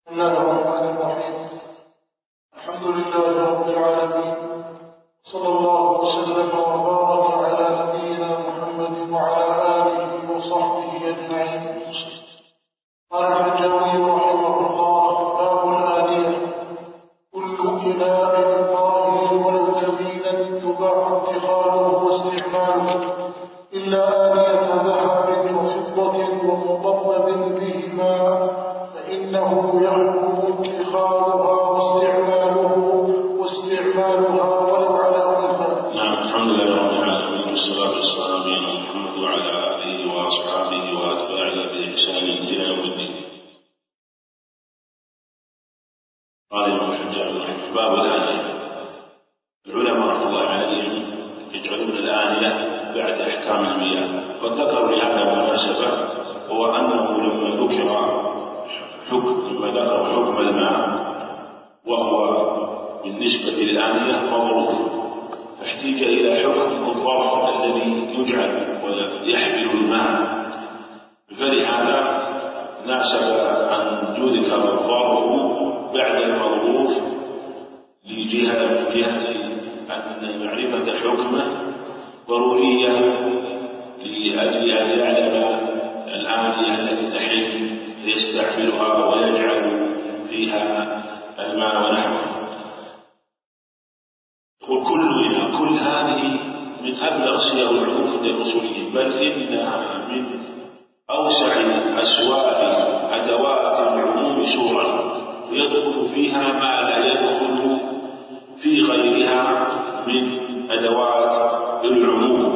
بسم الله الرحمن الرحيم. الحمد لله رب العالمين، صلى الله وسلم وبارك على نبينا محمد وعلى آله وصحبه أجمعين. قال الحجاوي رحمه الله: باب الآنية: كل إناء طاهر ولو ثمينا تباح اتخاذه واستعماله إلا آنية ذهب وفضة ومطبب بهما، فإنه يحرم اتخاذها واستعمالها ولو على أنثى. نعم، الحمد لله رب العالمين، والصلاة والسلام على محمد وعلى آله وأصحابه وأتباعه بإحسان إلى يوم الدين. قال ابن الحجاج رحمه: باب الآنية. العلماء رحمه الله عليهم يجعلون الآنية بعد أحكام المياه، قد ذكروا لهذا مناسبة، هو أنه لما ذكروا حكم الماء وهو بالنسبة للآنية مظروف، فاحتاج إلى حكم الظرف الذي يجعل ويحمل الماء، فلهذا ناسب أن يذكر الظرف بعد المظروف لجهة أن معرفة حكمه ضرورية لأجل أن يعلم الآنية التي تحل فيستعملها ويجعل فيها الماء ونحوه. كل هذه من أبلغ صيغ العموم عند الأصوليين، بل إنها من أوسع أسواق أدوات العموم سورا، ويدخل فيها ما لا يدخل في غيرها من أدوات العموم.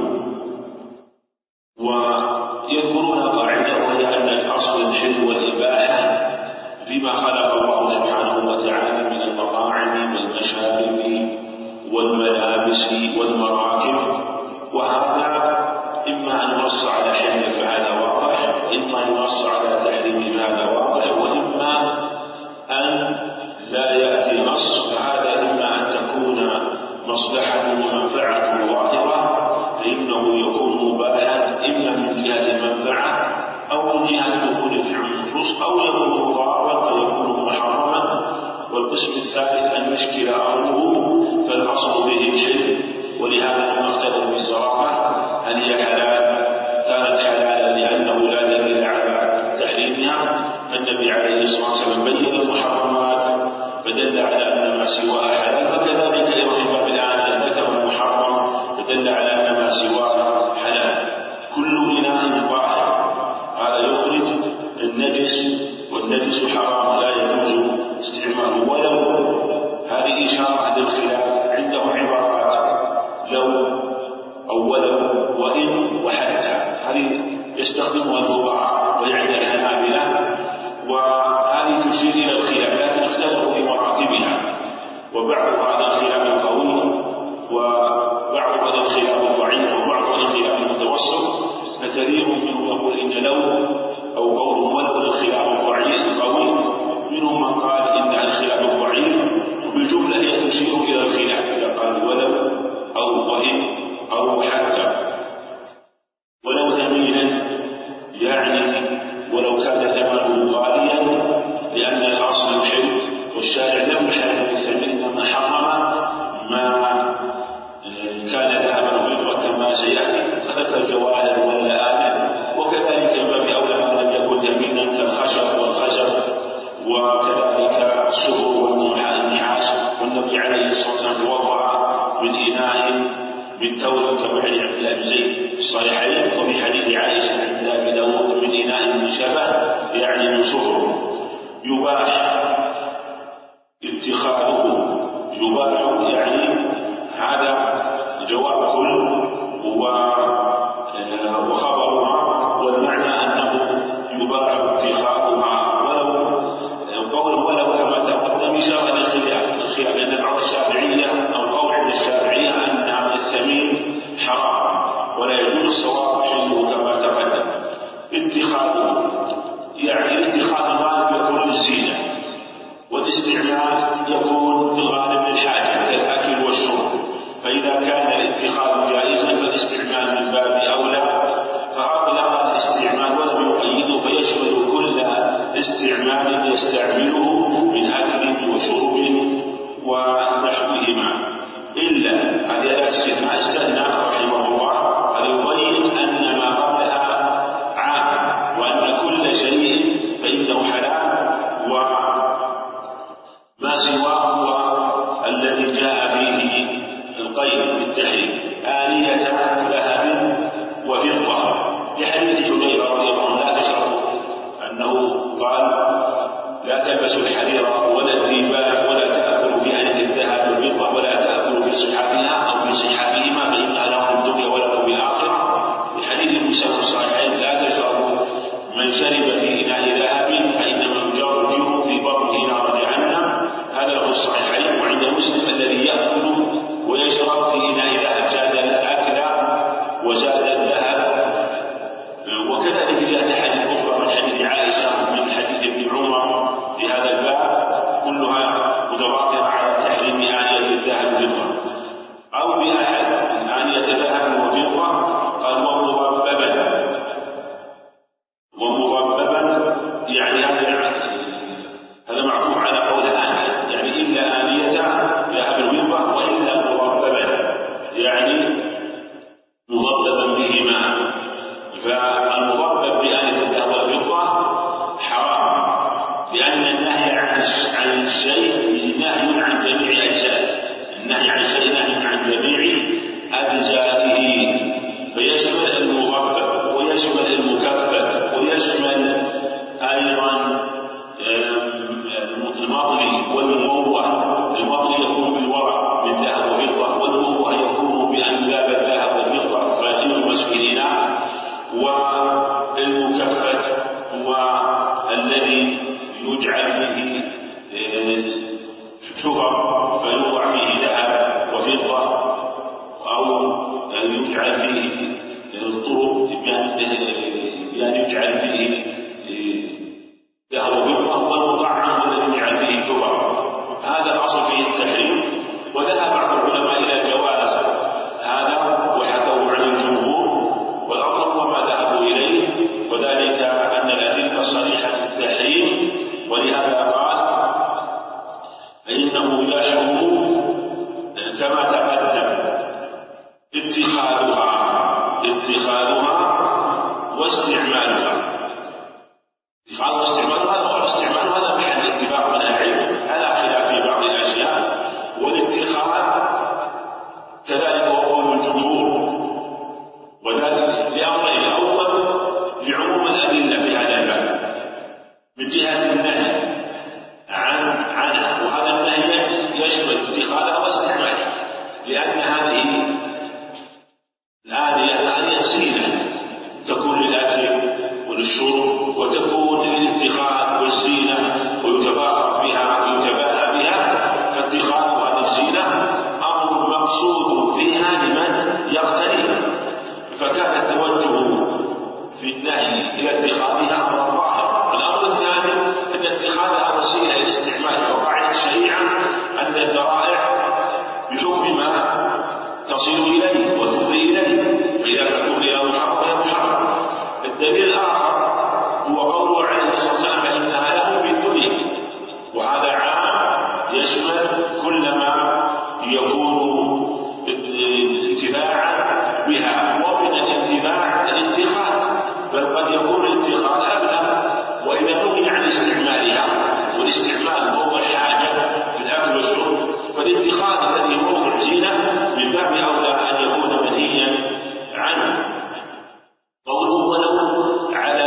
ويذكرون قاعدة، وهي أن الأصل الحل والإباحة فيما خلق الله سبحانه وتعالى من المطاعم والمشارب والملابس والمراكب، وهذا إما أن ينص على حل فهذا واضح، وإما أن ينص على تحريم فهذا واضح، وإما أن لا يأتي نص، فهذا إما أن تكون مصلحة ومنفعة ظاهرة فإنه يكون مباحا إما من جهة المنفعة أو من جهة دخول في النصوص، أو يكون ضارا فيكون محرما. والقسم الثالث أن يشكل أمره فالأصل به الحل، ولهذا لما اختلفوا في الزراعة هل هي حلال كانت حلالا لأنه لا دليل على تحريمها، فالنبي عليه الصلاة والسلام بين المحرمات فدل على أن ما سواها حلال، فكذلك أيضا باب الآنية ذكر المحرم فدل على أن ما سواها حلال. كل إناء طاهر، هذا يخرج النجس، والنجس حرام لا يجوز استعماله. ولو هذه إشارة للخلاف، عندهم عبارات لو أو ولو وإن وحتى، هذه يستخدمها الفقهاء وعند الحنابلة، وهذه تشير إلى الخلاف، لكن اختلفوا في مراتبها، وبعض هذا الخلاف القوي وبعض هذا الخلاف الضعيف وبعض هذا الخلاف المتوسط، فكثير منهم يقول إن لو أو قول ولو الخلاف الضعيف القوي، منهم من قال إنها الخلاف الضعيف، وبالجملة هي تشير إلى الخلاف إذا قال ولو أو وإن أو حتى. ولو ثمينا يعني ولو كان ثمنه غاليا، لأن الأصل الحل، والشارع لم يحرم الثمن إنما حرم ما كان ذهبا وفضة كما سيأتي، فذكر الجواهر واللآلئ، وكذلك الباب أولى ما لم يكن ثمينا كالخشب والخزف، وكذلك السفر والنحاس. والنبي عليه الصلاة والسلام توضأ من إناء من تور كما حديث عبد الله بن زيد في الصحيحين، وفي حديث عائشة عند أبي داود من إناء من شبه يعني من صفر. يباح اتخاذه، يباح يعني هذا جواب كل وخبرها، والمعنى أنه يباح اتخاذها. ولو قوله ولو كما تقدم إشارة للخلاف، لأن بعض الشافعية أو قول عند الشافعية أن الثمين حرام ولا يجوز الصواب حله كما تقدم. اتخاذه يعني اتخاذ الغالب يكون للزينة، والاستعمال يكون في الغالب للحاجة كالأكل والشرب، فإذا كان الاتخاذ جائزا فالاستعمال من باب أولى، فأطلق الاستعمال ولم يقيده فيشمل كل استعمال يستعمله من شرب في إناء ذهب فإنما يجرجر في بطنه نار جهنم. هذا في الصحيحين. وعند مسلم الذي يأكل ويشرب في إناء ذهب، زاد الأكل وزاد الذهب. وكذلك جاءت حديث أخرى من حديث عائشة من حديث ابن عمر في هذا الباب، كلها متضافرة على تحريم آنية الذهب والفضة أو بأحد آنية ذهب وفضة. قال ومضببا يعني هذا معطوف على قول آنية، يعني إلا آنية ذهب وفضة وإلا مضببا يعني مضببا بهما. فالمضبب بآنية الذهب والفضة حرام، لأن النهي عن الشيء نهي عن جميع أجزائه. النهي عن الشيء نهي عن جميع أجزائه، فيشمل المضبب ويشمل المكفت ويشمل أيضا المطلي والمموه. المطلي يكون بالورق من ذهب وفضة، والمموه يكون بأنذاب الذهب والفضة فيلبس في الإناء. والمكفت هو الذي يجعل فيه حفر فيوضع فيه ذهب وفضة، أو يجعل فيه طرق يعني يجعل فيه ذهب وفضة. والمطعم الذي يجعل فيه حفر. هذا الأصل فيه التحريم. وذهب بعض العلماء إلى جواز هذا وحكوا عن الجمهور، والأظهر هو ما ذهبوا إليه، وذلك أن الأدلة الصريحة في التحريم. ولهذا قال إنه يحرم كما تقدم اتخاذها واستعمالها. واستعمالها هذا محل اتفاق من العلم على خلاف في بعض الأشياء. والاتخاذ كذلك هو قول الجمهور، وذلك لأمرين: الأول لعموم الأدلة في هذا الباب من جهة النهي عنها، وهذا النهي يشمل اتخاذها واستعمالها، لأن هذه الآنية زينة تكون للأكل وللشرب، وتكون للاتخاذ والزينة ويتفاخر بها ويتباهى بها. فاتخاذ هذه الزينة أمر مقصود فيها لمن يقتنيها، فكان التوجه في النهي إلى اتخاذها أمر ظاهر. الأمر الثاني أن اتخاذها وسيلة لاستعمالها، وقاعدة الشريعة أن الذرائع بحكم ما تصل إليه وتفضي إليه، فإذا كانت إلى محرم فهي محرم. الدليل الآخر هو قوله عليه الصلاة والسلام: فإنها له في الدنيا. وهذا عام يشمل كل ما يكون انتفاعا بها، ومن الانتفاع الاتخاذ، بل قد يكون الاتخاذ أبلغ. وإذا نهي عن استعمالها، والاستعمال موضع حاجة في الأكل والشرب، فالاتخاذ الذي موضع زينة من باب أولى أن يكون منهيا عنه. قوله ولو على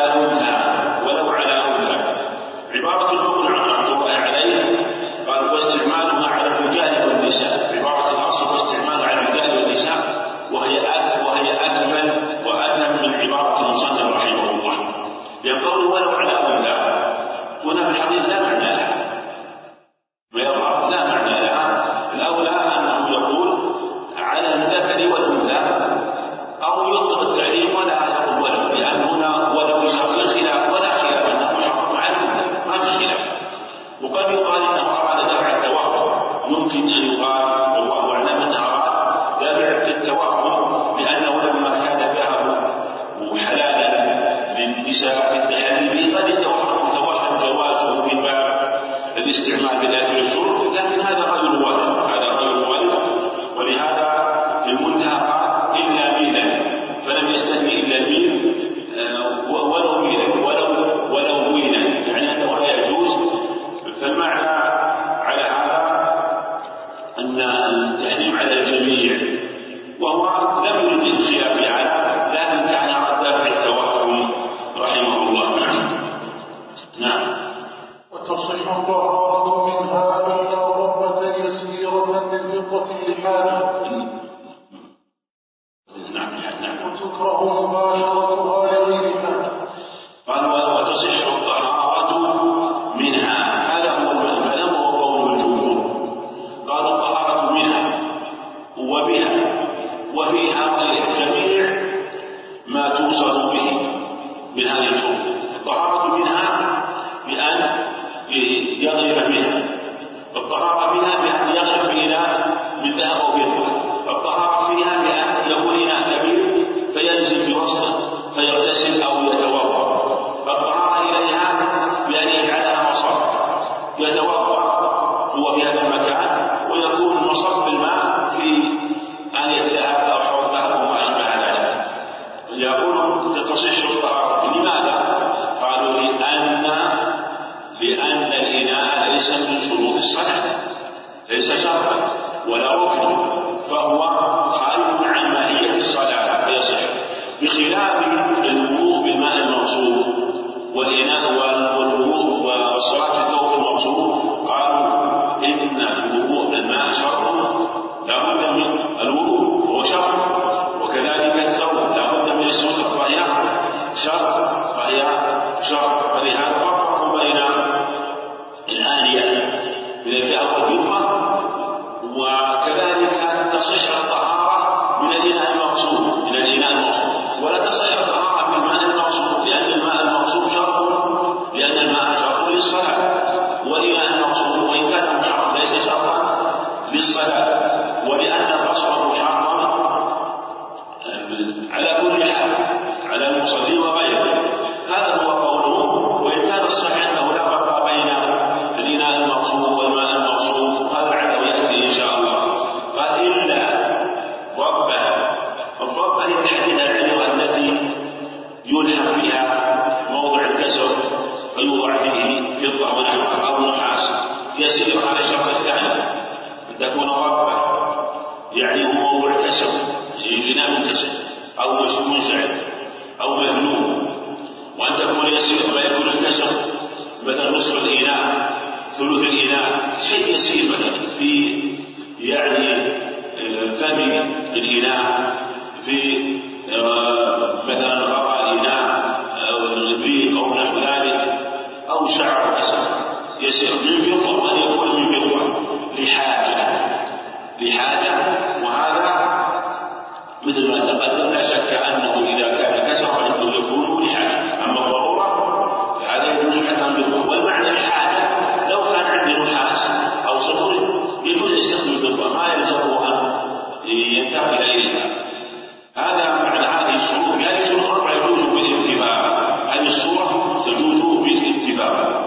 أنثى عبارة المقنع رحمة الله عليه قال: واستعمالها على الرجال والنساء. عبارة الأصل واستعمالها على الرجال والنساء، وهي أكمل وأتم من عبارة المصنف رحمه الله. لأن قوله ولو على أنثى هنا في الحديث لا معنى لها، ويظهر لا معنى لها. الأولى أنه يقول على الذكر والأنثى، أو يطلق التحريم ولا يقول ولو، لأن هنا ولو يشرع الخلاف ولا خلاف أنه محرم على الأنثى، ما في خلاف. وقد يقال إنه أراد دفع التوهم، يمكن أن يقال والله أعلم أنه أراد دفع التوهم، لأنه لما كان الذهب حلالا للنساء في التحريم قد يتوهم جوازه في باب الاستعمال بالأكل والشرب، لكن هذا غير وارد. ولهذا في المنتهى قال إلا ميلا، فلم يستثني إلا الميل ولو ميلا ولو ميلا، يعني أنه لا يجوز. فالمعنى على هذا أن التحريم على الجميع، وهو لم يرد الخلاف على، لكن كان أراد دفع التوهم رحمه الله. نعم. وتصح الطهارة منها إلا ضربة يسيرة للفضة لحاجة. الطهارة منها بأن يغرف منها، الطهارة منها بأن يغرف بإناء من ذهب أو فضة، الطهارة فيها بأن يكون إناء كبير فينزل في وسطه فيغتسل أو يتوضأ، الطهارة إليها بأن يجعلها مصب يتوضأ هو في هذا المكان ويكون مصب بالماء في آنية ذهب أو حوض ذهب وما أشبه ذلك. يقول تصح الطهارة. لماذا؟ قالوا لأن الإناء ليس من شروط الصلاة، ليس شرطا ولا ركنا، فهو خارج عن ماهية الصلاة فيصح، بخلاف الوضوء بالماء المغصوب والإناء والوضوء والصلاة في الثوب المغصوب. قالوا إن الوضوء بالماء شرط لا بد من الوضوء فهو شرط، وكذلك الثوب لا بد من الستر فهي شرط، فلهذا فرقوا بين الآنية من الذهب والفضة، وكذلك تصح الطهارة من الإناء المغصوب ولا تصح الطهارة من الماء المغصوب، لأن الماء المغصوب شرط، لأن الماء شرط للصلاة، والإناء المغصوب وإن كان محرم ليس شرطا للصلاة، ولأن غصبه محرم على كل حال على المصلي وغيره. هذا هو قولهم. وإن كان الصحيح أنه لا فرق بين الإناء المغصوب والماء المغصوب، قال لعله يأتي إن شاء الله. قال إلا الضبة هي الحديدة العلوة التي يلحم بها موضع الكسر فيوضع فيه فضة ونحوها أو نحاس يسير على الشرط الثاني أن تكون ضبة، يعني هو موضوع كسر زي الإناء من كسر أو منشعر أو مهنوم، وأن تكون يسير ما يكون الكسر مثلا نصف الإناء ثلث الإناء، شيء يسير مثلا في يعني فم الإناء، في مثلا غطاء الإناء أو الإبريق أو نحو ذلك، أو شعر كسر يسير من فضة، وأن يكون من فضة لحاجة، وهذا مثل ما تقدم لا شك أنه إذا كان كسر فإنه يكون لحاجة، أما الضرورة فهذا يجوز حتى الفضة. والمعنى الحاجة لو كان عنده نحاس أو صخر يجوز يستخدم الفضة، ما يلزمه أن ينتقل إليها. هذا معنى هذه الشروط. هذه الشروط يجوز بالاتفاق، هذه الصورة تجوز بالاتفاق.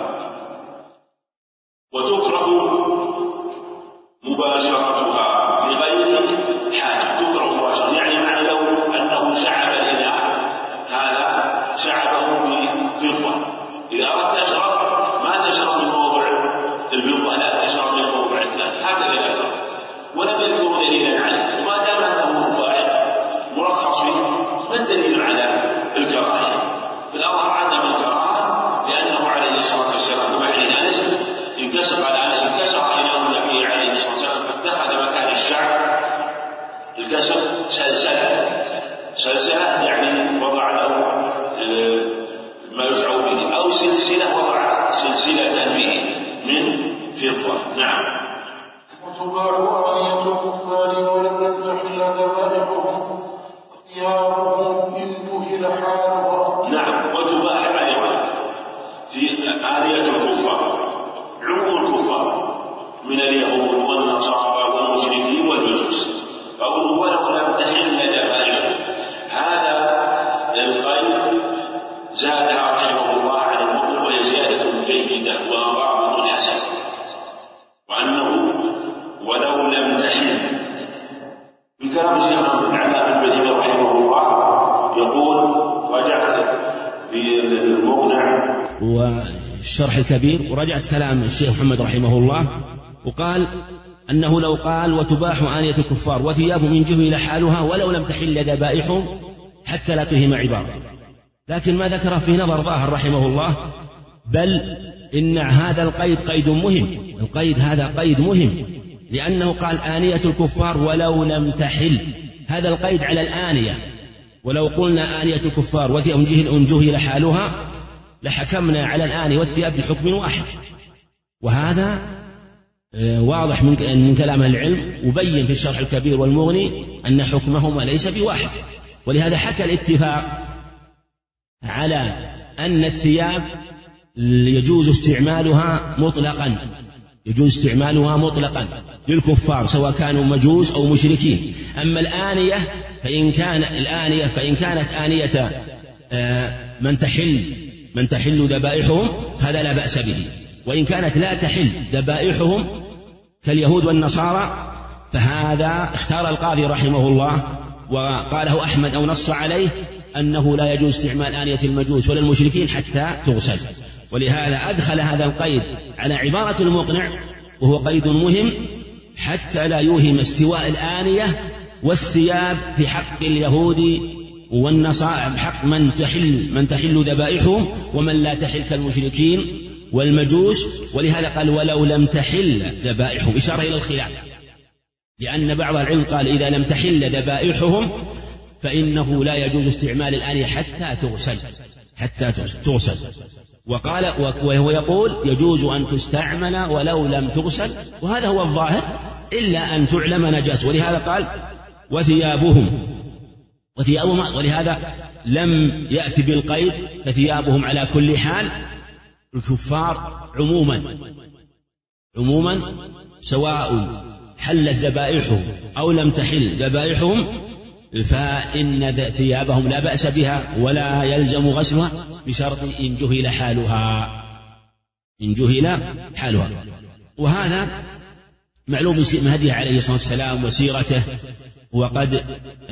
وتكره مباشرتها لغير حاجة، تكره مباشرة يعني معنى لو أنه شعب الإناء هذا شعبه بفضة، إذا أردت تشرب ما تشرب من موضع الفضة، لا تشرب من الموضع الثاني، هكذا يذكر ولم يذكر دليلا عليه. وما دام أنه مباح مرخص فيه ما الدليل على الكراهة؟ في الأظهر عنا من الكراهة، لأنه عليه الصلاة والسلام كما حديث أنس انكسر على أنس انكسر إناء النبي عليه الصلاة والسلام فاتخذ مكان الشعب الكسر سلسلة يعني وضع له ما يشعر به، أو سلسلة وضع سلسلة به من فضة. نعم. وتباح آنية الكفار ولم تحل ذبائحهم وثيابهم إن جهل حالها. نعم. وتباح أيضا في آنية الكفار عموم الكفار من اليهود والنصارى والمشركين والمجوس. قوله ولو لم تحل ذبائحهم، هذا القيد زادها رحمه الله على المطلق، وهي زيادة جيدة وضابط حسن، وأنه ولو لم تحل. بكلام الشيخ العلامة المديني رحمه الله يقول رجعت في المغنى والشرح الكبير ورجعت كلام الشيخ محمد رحمه الله، وقال أنه لو قال وتباح آنية الكفار وثياب من جهل حالها ولو لم تحل ذبائحهم حتى لا تهم عبارته، لكن ما ذكر في نظر ظاهر رحمه الله، بل إن هذا القيد قيد مهم، القيد هذا قيد مهم، لأنه قال آنية الكفار ولو لم تحل، هذا القيد على الآنية، ولو قلنا آنية الكفار وثياب من جهل حالها لحكمنا على الآنية والثياب بحكم واحد، وهذا واضح من كلام العلم، وبين في الشرح الكبير والمغني أن حكمهما ليس بواحد. ولهذا حكى الاتفاق على أن الثياب يجوز استعمالها مطلقا للكفار سواء كانوا مجوس أو مشركين. أما الآنية فإن كانت آنية من تحل ذبائحهم هذا لا بأس به، وإن كانت لا تحل ذبائحهم كاليهود والنصارى فهذا اختار القاضي رحمه الله وقاله أحمد أو نص عليه أنه لا يجوز استعمال آنية المجوس ولا المشركين حتى تغسل. ولهذا أدخل هذا القيد على عبارة المقنع، وهو قيد مهم حتى لا يوهم استواء الآنية والثياب في حق اليهود والنصارى، بحق من تحل ذبائحهم ومن لا تحل كالمشركين والمجوس. ولهذا قال ولو لم تحل ذبائحهم، إشارة إلى الخلاف، لأن بعض العلم قال إذا لم تحل ذبائحهم فإنه لا يجوز استعمال الآنية حتى تغسل. وقال وهو يقول يجوز أن تستعمل ولو لم تغسل، وهذا هو الظاهر إلا أن تعلم نجاسة. ولهذا قال وثيابهم، ولهذا لم يأتي بالقيد فثيابهم على كل حال. الكفار عموما سواء حلت ذبائحهم أو لم تحل ذبائحهم فإن ثيابهم لا بأس بها ولا يلزم غسلها بشرط إن جهل حالها. وهذا معلوم من هديه عليه الصلاة والسلام وسيرته. وقد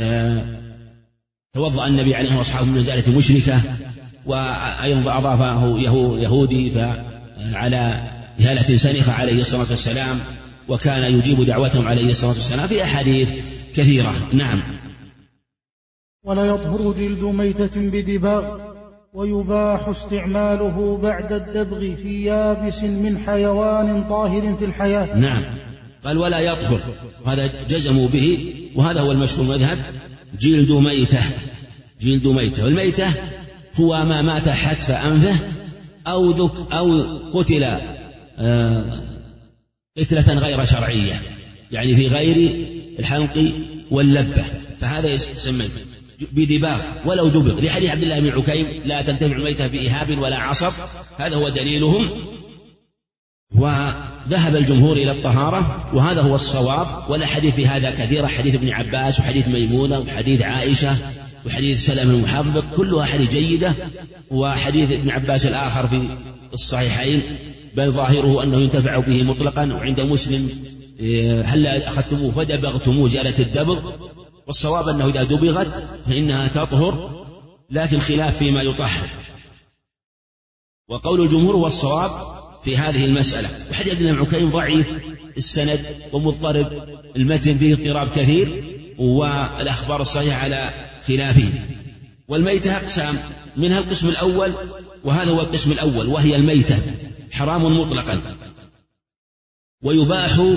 توضأ النبي عليه وأصحابه من نزالة مشركة، وأيضا أضافه يهودي على هالة سنخة عليه الصلاة والسلام، وكان يجيب دعوتهم عليه الصلاة والسلام في أحاديث كثيرة. نعم. ولا يطهر جلد ميتة بدباغ، ويباح استعماله بعد الدبغ في يابس من حيوان طاهر في الحياة. نعم، قال ولا يطهر، وهذا جزموا به وهذا هو المشهور المذهب، جلد ميتة. والميتة هو ما مات حتف أنفه أو قتل قتلة غير شرعية، يعني في غير الحلق واللبة، فهذا يسمى بدباغ ولو دبغ، لحديث عبد الله بن عكيم لا تنتفع الميتة بإهاب ولا عصب، هذا هو دليلهم. وذهب الجمهور إلى الطهارة وهذا هو الصواب، والأحاديث في هذا كثيرة، حديث ابن عباس وحديث ميمونة وحديث عائشة وحديث سلم المحبب كلها حديث جيدة، وحديث ابن عباس الآخر في الصحيحين بل ظاهره أنه ينتفع به مطلقا. وعند مسلم هل أخذتموه فدبغتموه جالت الدبغ، والصواب أنه إذا دبغت فإنها تطهر، لكن خلاف فيما يطهر، وقول الجمهور هو الصواب في هذه المسألة. وحديث عبد الله بن عكيم ضعيف السند ومضطرب المتن فيه اضطراب كثير، والأخبار الصحيحة على خلافه. والميتة أقسام، منها القسم الأول وهذا هو القسم الأول، وهي الميتة حرام مطلقا ويباح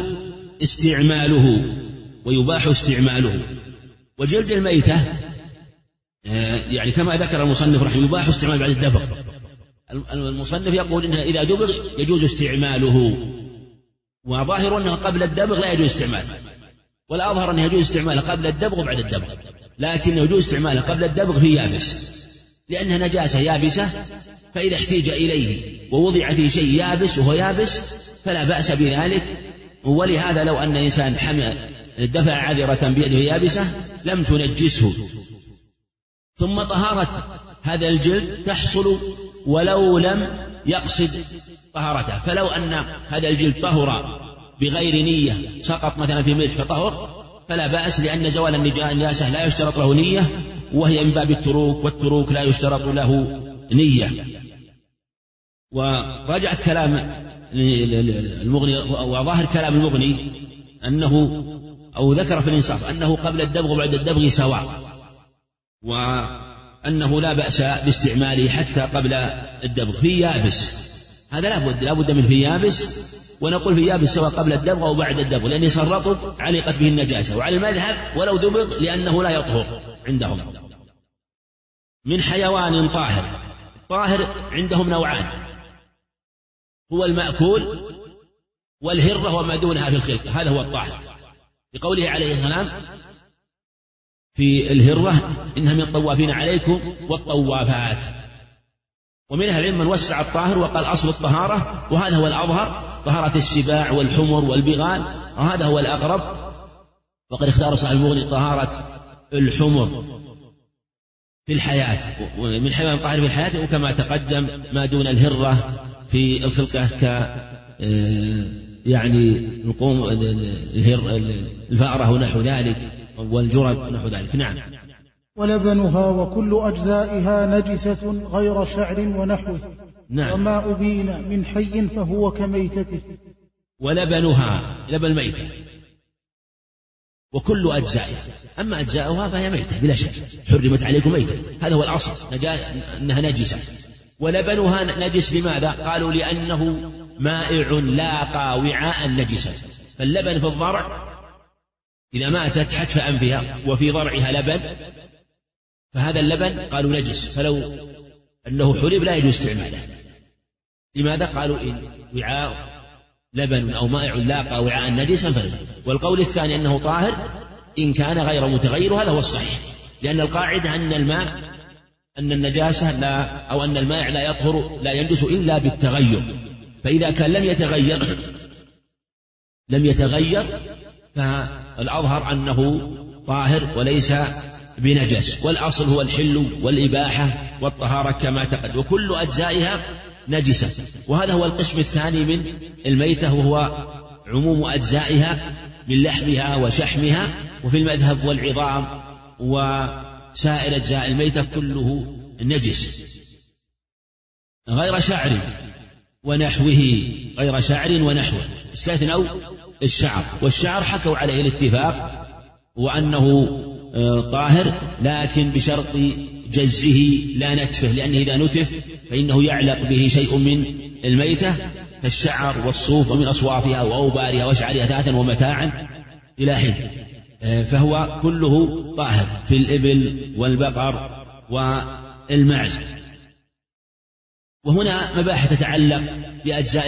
استعماله. وجلد الميتة يعني كما ذكر المصنف رحمه يباح استعماله بعد الدبغ. المصنف يقول إنه إذا دبغ يجوز استعماله، وظاهر أنه قبل الدبغ لا يجوز استعماله، والأظهر أنه يجوز استعماله قبل الدبغ وبعد الدبغ، لكن يجوز استعماله قبل الدبغ في يابس، لأنها نجاسة يابسة، فإذا احتيج إليه ووضع في شيء يابس وهو يابس فلا بأس بذلك. ولهذا لو أن إنسان دفع عذرة بيده يابسة لم تنجسه، ثم طهارة هذا الجلد تحصل ولو لم يقصد طهارته. فلو أن هذا الجلد طهر بغير نية، سقط مثلا في ملح فطهر، فلا بأس، لأن زوال النجاسة لا يشترط له نية، وهي من باب التروك، والتروك لا يشترط له نية. ورجعت كلام المغني وظاهر كلام المغني أنه أو ذكر في الإنصاف أنه قبل الدبغ وبعد الدبغ سواء، وأنه لا بأس باستعماله حتى قبل الدبغ في يابس، هذا لا بد من في يابس، ونقول في يابس سواء قبل الدبغ أو بعد الدبغ، لأن صار رطب علقت به النجاسة. وعلى المذهب ولو دبغ لأنه لا يطهر عندهم. من حيوان طاهر عندهم نوعان، هو المأكول والهرة وما دونها في الخلق، هذا هو الطاهر، بقوله عليه السلام في الهرة إنها من الطوافين عليكم والطوافات، ومنها العلم من وسع الطاهر وقال أصل الطهارة، وهذا هو الأظهر، طهارة السباع والحمر والبغال، وهذا هو الأقرب. وقد اختار صاحب المغني طهارة الحمر في الحياة، من حيوان طاهر في الحياة، وكما تقدم ما دون الهرة في الخلقة يعني القوم الفأرة ونحو ذلك، والجرد نحو ذلك. نعم. ولبنها وكل أجزائها نجسة غير شعر ونحوه. نعم. وما أبين من حي فهو كميتته. ولبنها لبن الميتة وكل أجزائها، أما أجزاؤها فهي ميتة بلا شك، حرمت عليكم ميتة، هذا هو الأصل أنها نجسة. ولبنها نجس لماذا؟ قالوا لأنه مائع لاقى وعاء نجسا، فاللبن في الضرع إذا ماتت حتف أنفها وفي ضرعها لبن، فهذا اللبن قالوا نجس، فلو أنه حلب لا يجوز استعماله. لماذا؟ قالوا إن وعاء لبن أو مائع لاقى وعاء نجسا فرد. والقول الثاني أنه طاهر إن كان غير متغير، وهذا هو الصحيح، لأن القاعدة أن النجاسة أو أن المائع لا يطهر لا ينجس إلا بالتغير، فإذا كان لم يتغير فالأظهر أنه طاهر وليس بنجس، والأصل هو الحل والإباحة والطهارة كما تقدم، وكل أجزائها نجسة. وهذا هو القسم الثاني من الميتة، وهو عموم أجزائها من لحمها وشحمها، وفي المذهب والعظام وسائر أجزاء الميتة كله نجس غير شعر ونحوه، غير شعر ونحوه، استثنوا الشعر، والشعر حكوا عليه الاتفاق وأنه طاهر، لكن بشرط جزه لا نتفه، لأنه إذا نتف فإنه يعلق به شيء من الميتة كالشعر والصوف ومن أصوافها وأوبارها وشعرها ثاثا ومتاعا إلى حين، فهو كله طاهر في الإبل والبقر والمعز. وهنا مباحث تتعلق بأجزاء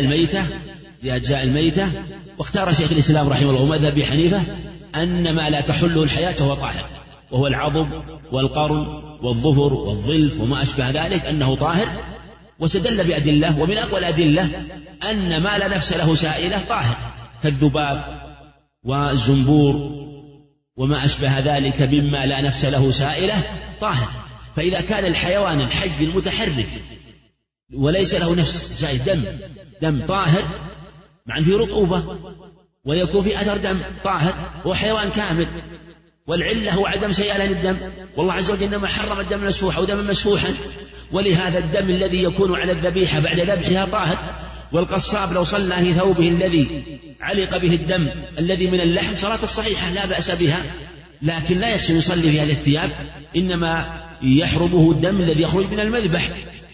الميتة، واختار شيخ الإسلام رحمه الله ومذهب أبي حنيفة أن ما لا تحله الحياة فهو طاهر، وهو العظم والقرن والظفر والظلف وما أشبه ذلك أنه طاهر، واستدل بأدلة، ومن أقوى الأدلة أن ما لا نفس له سائلة طاهر كالذباب والزنبور وما أشبه ذلك مما لا نفس له سائلة طاهر. فإذا كان الحيوان الحي المتحرك وليس له نفس سائل دم طاهر مع في رطوبة ويكون في أثر دم طاهر، هو حيوان كامل، والعلة هو عدم سيالان الدم، والله عز وجل إنما حرم الدم المسفوح أو دما مسفوحا، ولهذا الدم الذي يكون على الذبيحة بعد ذبحها طاهر. والقصاب لو صلى في ثوبه الذي علق به الدم الذي من اللحم صلاة الصحيحة لا بأس بها، لكن لا يحسن يصلي في هذه الثياب، إنما يحرمه الدم الذي يخرج من المذبح.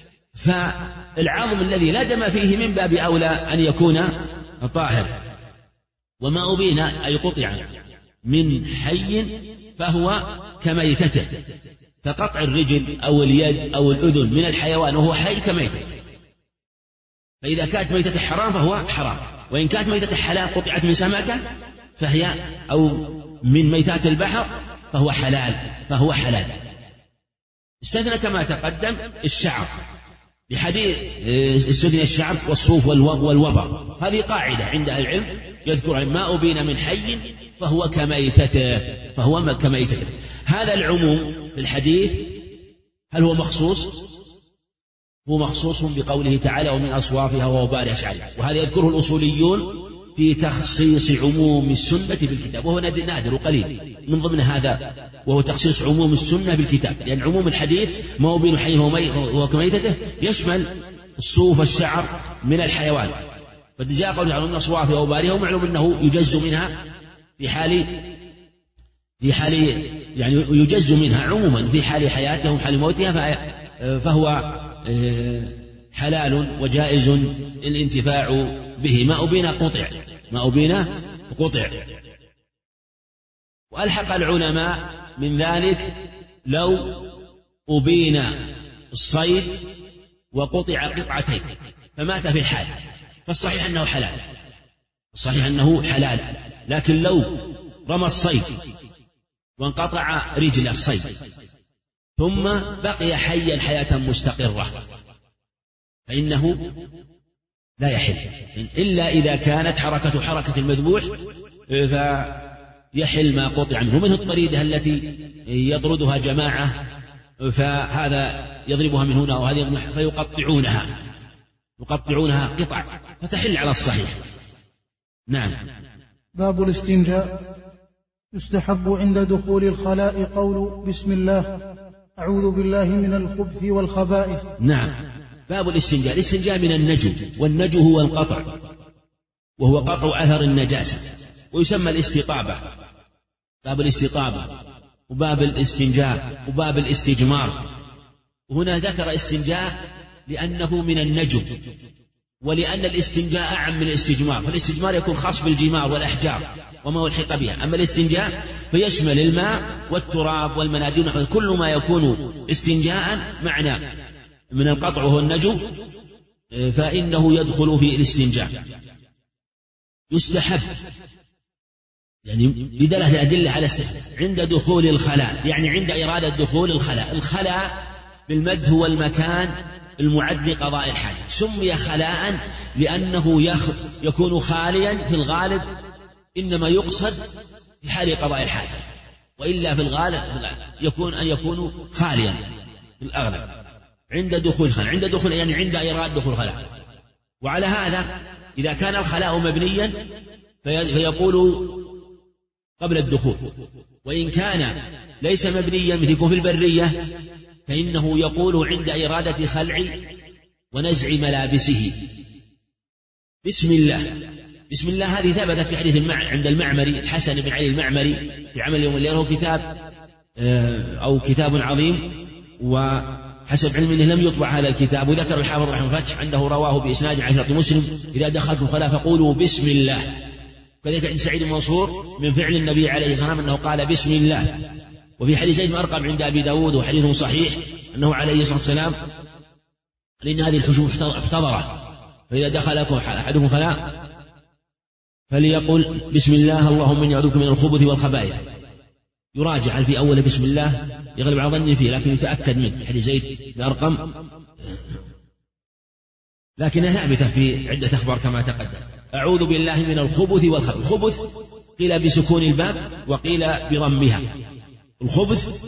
فالعظم الذي لا دم فيه من باب أولى أن يكون طاهر. وما أبين أي قطع من حي فهو كميتته، فقطع الرجل أو اليد أو الأذن من الحيوان وهو حي كميته، فإذا كانت ميتة حرام فهو حرام، وإن كانت ميتة حلال قطعت من سمكة فهي أو من ميتات البحر فهو حلال. استثنى كما تقدم الشعر بحديث استثنى الشعر والصوف والوبر، هذه قاعدة عند أهل العلم يذكر ما أبين من حي فهو كميتته. هذا العموم في الحديث هل هو مخصوص؟ هو مخصوص بقوله تعالى ومن أصوافها وأوبارها شعرها، وهذا يذكره الأصوليون في تخصيص عموم السنة بالكتاب، وهو نادر وقليل من ضمن هذا، وهو تخصيص عموم السنة بالكتاب، لأن عموم الحديث ما أبين حي هو كميتته يشمل الصوف والشعر من الحيوان، فجاء قوله تعالى من أصوافها وأوبارها، ومعلوم أنه يجز منها في حال يعني يجز منها عموما في حال حياتها وحال موتها، فهو حلال وجائز الانتفاع به. ما أبين قطع. وألحق العلماء من ذلك لو أبين الصيد وقطع قطعتين فمات في الحال فالصحيح أنه حلال، لكن لو رمى الصيد وانقطع رجل الصيد ثم بقي حيا حياة مستقرة فإنه لا يحل إلا إذا كانت حركة المذبوح فيحل ما قطع منه، مثل الطريدة التي يطردها جماعة فهذا يضربها من هنا وهذه فيقطعونها قطع فتحل على الصحيح. نعم. باب الاستنجاء. يستحب عند دخول الخلاء قول بسم الله أعوذ بالله من الخبث والخبائث. نعم. باب الاستنجاء من النجو، والنجو هو القطع، وهو قطع أثر النجاسة، ويسمى الاستطابة. باب الاستطابة وباب الاستنجاء وباب الاستجمار. وهنا ذكر استنجاء لأنه من النجو، ولأن الاستنجاء أعم من الاستجمار، فالاستجمار يكون خاص بالجمار والأحجار وما ألحق بها، أما الاستنجاء فيشمل الماء والتراب والمناديل، كل ما يكون استنجاء معنى من القطع وهو النجو فإنه يدخل في الاستنجاء. يستحب يعني بدلالة الأدلة على عند دخول الخلاء، يعني عند إرادة دخول الخلاء. الخلاء بالمد هو المكان المعد لقضاء الحاجة، سمي خلاء لأنه يكون خاليا في الغالب، إنما يقصد في حال قضاء الحاجة، وإلا في الغالب يكون خاليا في الأغلب. عند دخول الخلاء، عند دخول يعني عند إرادة دخول الخلاء. وعلى هذا إذا كان الخلاء مبنيا فيقول قبل الدخول، وإن كان ليس مبنيا مثل في البرية فإنه يقول عند إرادة خلع ونزع ملابسه بسم الله. بسم الله هذه ثبتت في حديث عند المعمري، الحسن بن علي المعمري في عمل يوم الليل، له كتاب أو كتاب عظيم، وحسب علم أنه لم يطبع هذا الكتاب. وذكر الحافظ رحمه الفتح أنه رواه بإسناد عن شرط مسلم إذا دخلتم الخلاء فقولوا بسم الله. كذلك عند سعيد بن منصور من فعل النبي عليه الصلاة والسلام أنه قال بسم الله. وفي حديث زيد بن أرقم عند أبي داود وحديث صحيح أنه عليه الصلاة والسلام لأن هذه الحشوم محتضرة، فإذا دخلكم أحدكم خلاء فليقل بسم الله اللهم إني أعوذ بك من الخبث والخبائث. يراجع هل في أول بسم الله، يغلب على ظني فيه لكن يتأكد منه حديث زيد بن أرقم، لكنها ثابتة في عدة أخبار كما تقدم. أعوذ بالله من الخبث والخبائث. الخبث قيل بسكون الباب وقيل بضمها، الخبث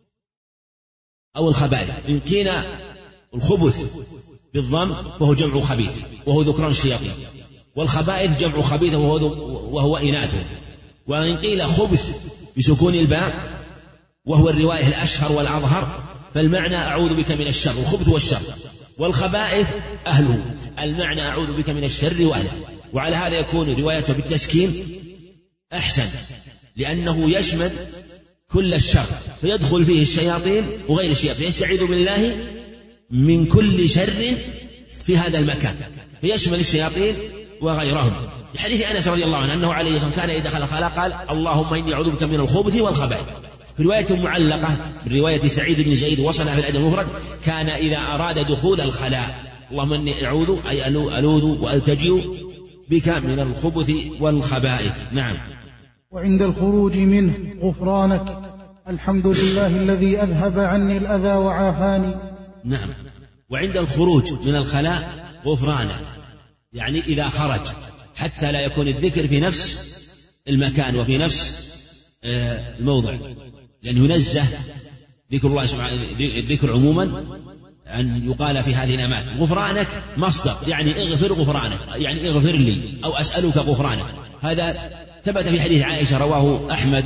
أو الخبائث. إن قيل الخبث بالضم فهو جمع خبيث وهو ذكران الشياطين، والخبائث جمع خبيث وهو إناث. وإن قيل خبث بسكون الباء وهو الرواية الأشهر والأظهر فالمعنى أعوذ بك من الشر، الخبث والشر، والخبائث أهله، المعنى أعوذ بك من الشر وأهله. وعلى هذا يكون روايته بالتسكين أحسن، لأنه يشمل كل الشر فيدخل فيه الشياطين وغير الشياطين، يستعيذ بالله من كل شر في هذا المكان، فيشمل الشياطين وغيرهم. في حديث أنس رضي الله عنه أنه عليه الصلاة والسلام كان إذا دخل الخلاء قال اللهم إني أعوذ بك من الخبث والخبائث. في رواية معلقة من رواية سعيد بن زيد وصلها في الأدب المفرد كان إذا أراد دخول الخلاء اللهم إني أعوذ أي ألوذ وألتجئ بك من الخبث والخبائث. نعم. وعند الخروج منه غفرانك الحمد لله الذي أذهب عني الأذى وعافاني. نعم. وعند الخروج من الخلاء غفرانك، يعني إذا خرج حتى لا يكون الذكر في نفس المكان وفي نفس الموضع، لأنه ينزه ذكر الله سبحانه الذكر عموما أن يقال في هذه الأماكن. غفرانك مصدر يعني اغفر غفرانك، يعني اغفر لي أو أسألك غفرانك. هذا ثبت في حديث عائشة رواه أحمد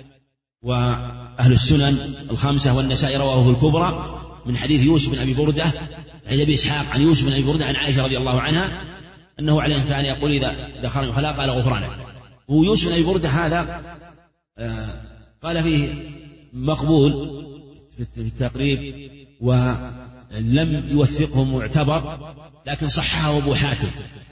وأهل السنن الخمسة والنسائي رواه في الكبرى من حديث يوسف بن أبي بردة عن أبي إسحاق عن يوسف بن أبي بردة عن عائشة رضي الله عنها أنه عليه كان يقول إذا خرج من الخلاء قال غفرانك. ويوسف بن أبي بردة هذا قال فيه مقبول في التقريب ولم يوثقه معتبر، لكن صححه أبو حاتم،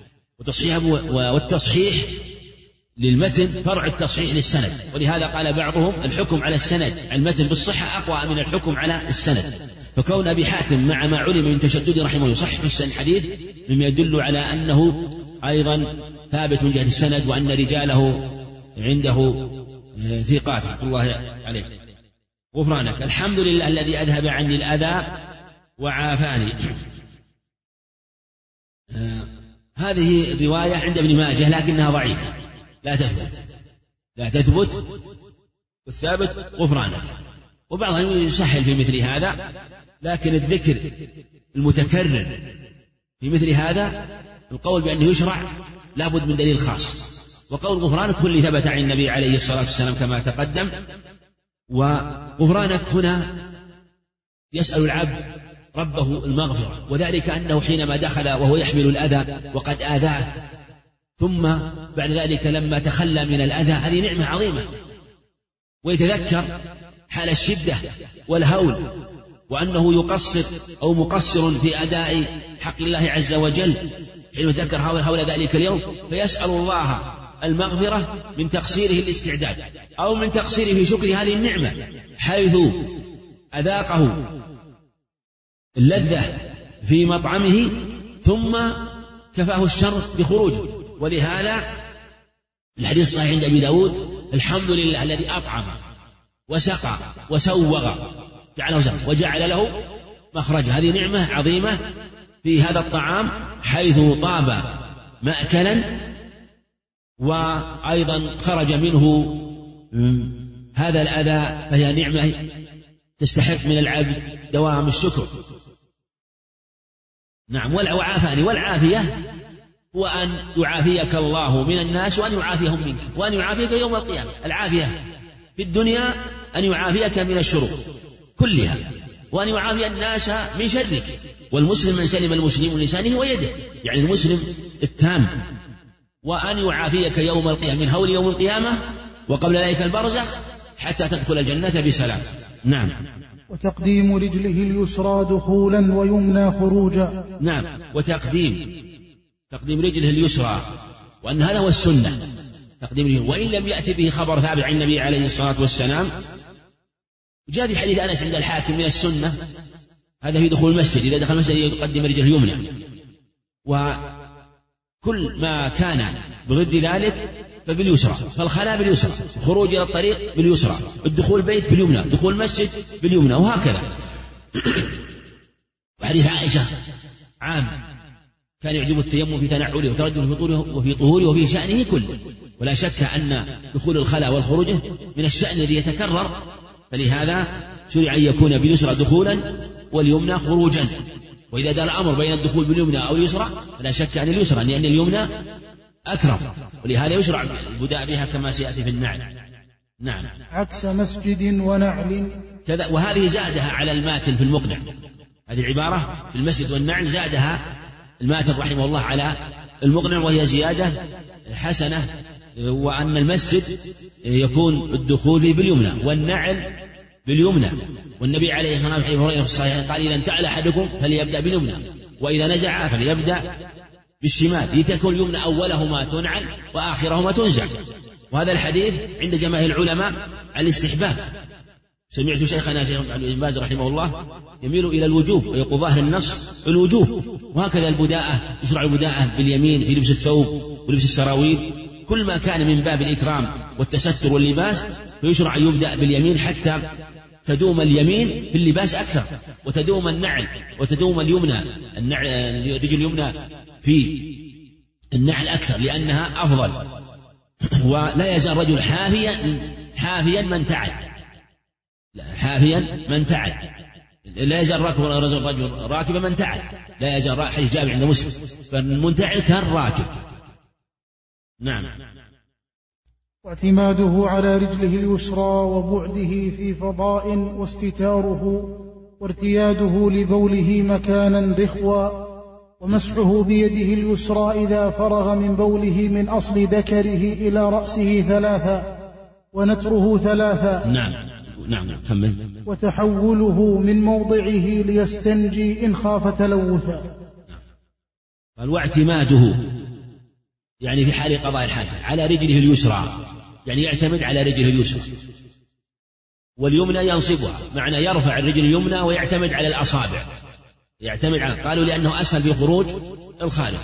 والتصحيح للمتن فرع التصحيح للسند، ولهذا قال بعضهم الحكم على السند المتن بالصحة أقوى من الحكم على السند. فكون أبي حاتم مع ما علم من تشدد رحمه يصحح الحديث مما يدل على أنه أيضا ثابت من جهة السند وأن رجاله عنده ثقات رحمة الله عليه. غفرانك الحمد لله الذي أذهب عني الأذى وعافاني. هذه الرواية عند ابن ماجه لكنها ضعيفة لا تثبت والثابت غفرانك. وبعضهم يسهل في مثل هذا، لكن الذكر المتكرر في مثل هذا القول بأنه يشرع لابد من دليل خاص. وقول غفرانك كل ثبت عن النبي عليه الصلاة والسلام كما تقدم. وغفرانك هنا يسأل العبد ربه المغفرة، وذلك أنه حينما دخل وهو يحمل الأذى وقد آذاه، ثم بعد ذلك لما تخلى من الأذى، هذه نعمة عظيمة، ويتذكر حال الشدة والهول، وأنه يقصر أو مقصر في أداء حق الله عز وجل حين يتذكر هول ذلك اليوم، فيسأل الله المغفرة من تقصيره الاستعداد أو من تقصيره في شكر هذه النعمة، حيث أذاقه اللذة في مطعمه ثم كفاه الشر بخروجه. ولهذا الحديث الصحيح عند أبي داود: الحمد لله الذي أطعم وسقى وسوغ وجعل له مخرجا. هذه نعمة عظيمة في هذا الطعام، حيث طاب مأكلا وأيضا خرج منه هذا الأذى، فهي نعمة تستحق من العبد دوام الشكر. نعم. والعافية هو أن يعافيك الله من الناس وأن يعافيهم منك وأن يعافيك يوم القيامة. العافية في الدنيا أن يعافيك من الشرور كلها، وأن يعافي الناس من شرك. والمسلم من سلم المسلم من لسانه ويده، يعني المسلم التام. وأن يعافيك يوم القيامة من هول يوم القيامة وقبل ذلك البرزخ حتى تدخل الجنة بسلام. نعم. وتقديم رجله اليسرى دخولا ويمنى خروجا. نعم. وتقديم رجله اليسرى، وأن هذا هو السنة، تقديم رجله، وإن لم يأتي به خبر ثابت عن النبي عليه الصلاة والسلام. وجاء في حديث أنس عند الحاكم من السنة هذا في دخول المسجد، إذا دخل المسجد يقدم رجله اليمنى، وكل ما كان بضد ذلك فباليسرى، فالخلاء باليسرى، الخروج إلى الطريق باليسرى، الدخول البيت باليمنى، دخول المسجد باليمنى، وهكذا. وحديث عائشة عام: كان يعجب التيمم في تنعله وترجله وفي طهوره وفي شأنه كله. ولا شك أن دخول الخلاء والخروج من الشأن الذي يتكرر، فلهذا شرع أن يكون باليسرى دخولا واليمنى خروجا. وإذا دار الأمر بين الدخول باليمنى أو اليسرى فلا شك أن اليسرى، لأن اليمنى أكرم، ولهذا يشرع البداء بها كما سيأتي في النعل. نعم. عكس مسجد ونعل كذا. وهذه زادها على الماتن في المقنع، هذه العبارة في المسجد والنعل زادها الماتن رحمه الله على المقنع، وهي زيادة حسنة. وأن المسجد يكون الدخول فيه باليمنى والنعل باليمنى. والنبي عليه الصلاة والسلام في الصحيح قال: إذا انتعل أحدكم فليبدأ باليمنى، وإذا نزع فليبدأ بالشمال، لتكون اليمنى أولهما تنعل وآخرهما تنزع. وهذا الحديث عند جماهير العلماء على الاستحباب. سمعت شيخنا شيخ ابن باز رحمه الله يميل إلى الوجوب، ويقول ظاهر النص الوجوب. وهكذا البداءة، يشرع البداءة باليمين في لبس الثوب ولبس السراويل، كل ما كان من باب الإكرام والتستر واللباس فيشرع أن يبدأ باليمين حتى تدوم اليمين في اللباس أكثر، وتدوم النعل وتدوم اليمنى، الرجل اليمنى في النعل أكثر لأنها أفضل. ولا يزال رجل حافيا من تعد، لا يزال رجل راكبا من تعد، لا يزال حديث جابر عند مسلم، فالمنتعل كالراكب. نعم. واعتماده على رجله اليسرى وبعده في فضاء، واستتاره وارتياده لبوله مكانا رخوا، ومسحه بيده اليسرى إذا فرغ من بوله من أصل ذكره إلى رأسه 3، ونتره 3. نعم. كمل. وتحوله من موضعه ليستنجي إن خاف تلوثا. قال: واعتماده يعني في حال قضاء الحاجة على رجله اليسرى، يعني يعتمد على رجله اليسرى، واليمنى ينصبها، معنى يرفع الرجل اليمنى ويعتمد على الأصابع، يعتمد على، قالوا لأنه أسهل في خروج الخارج.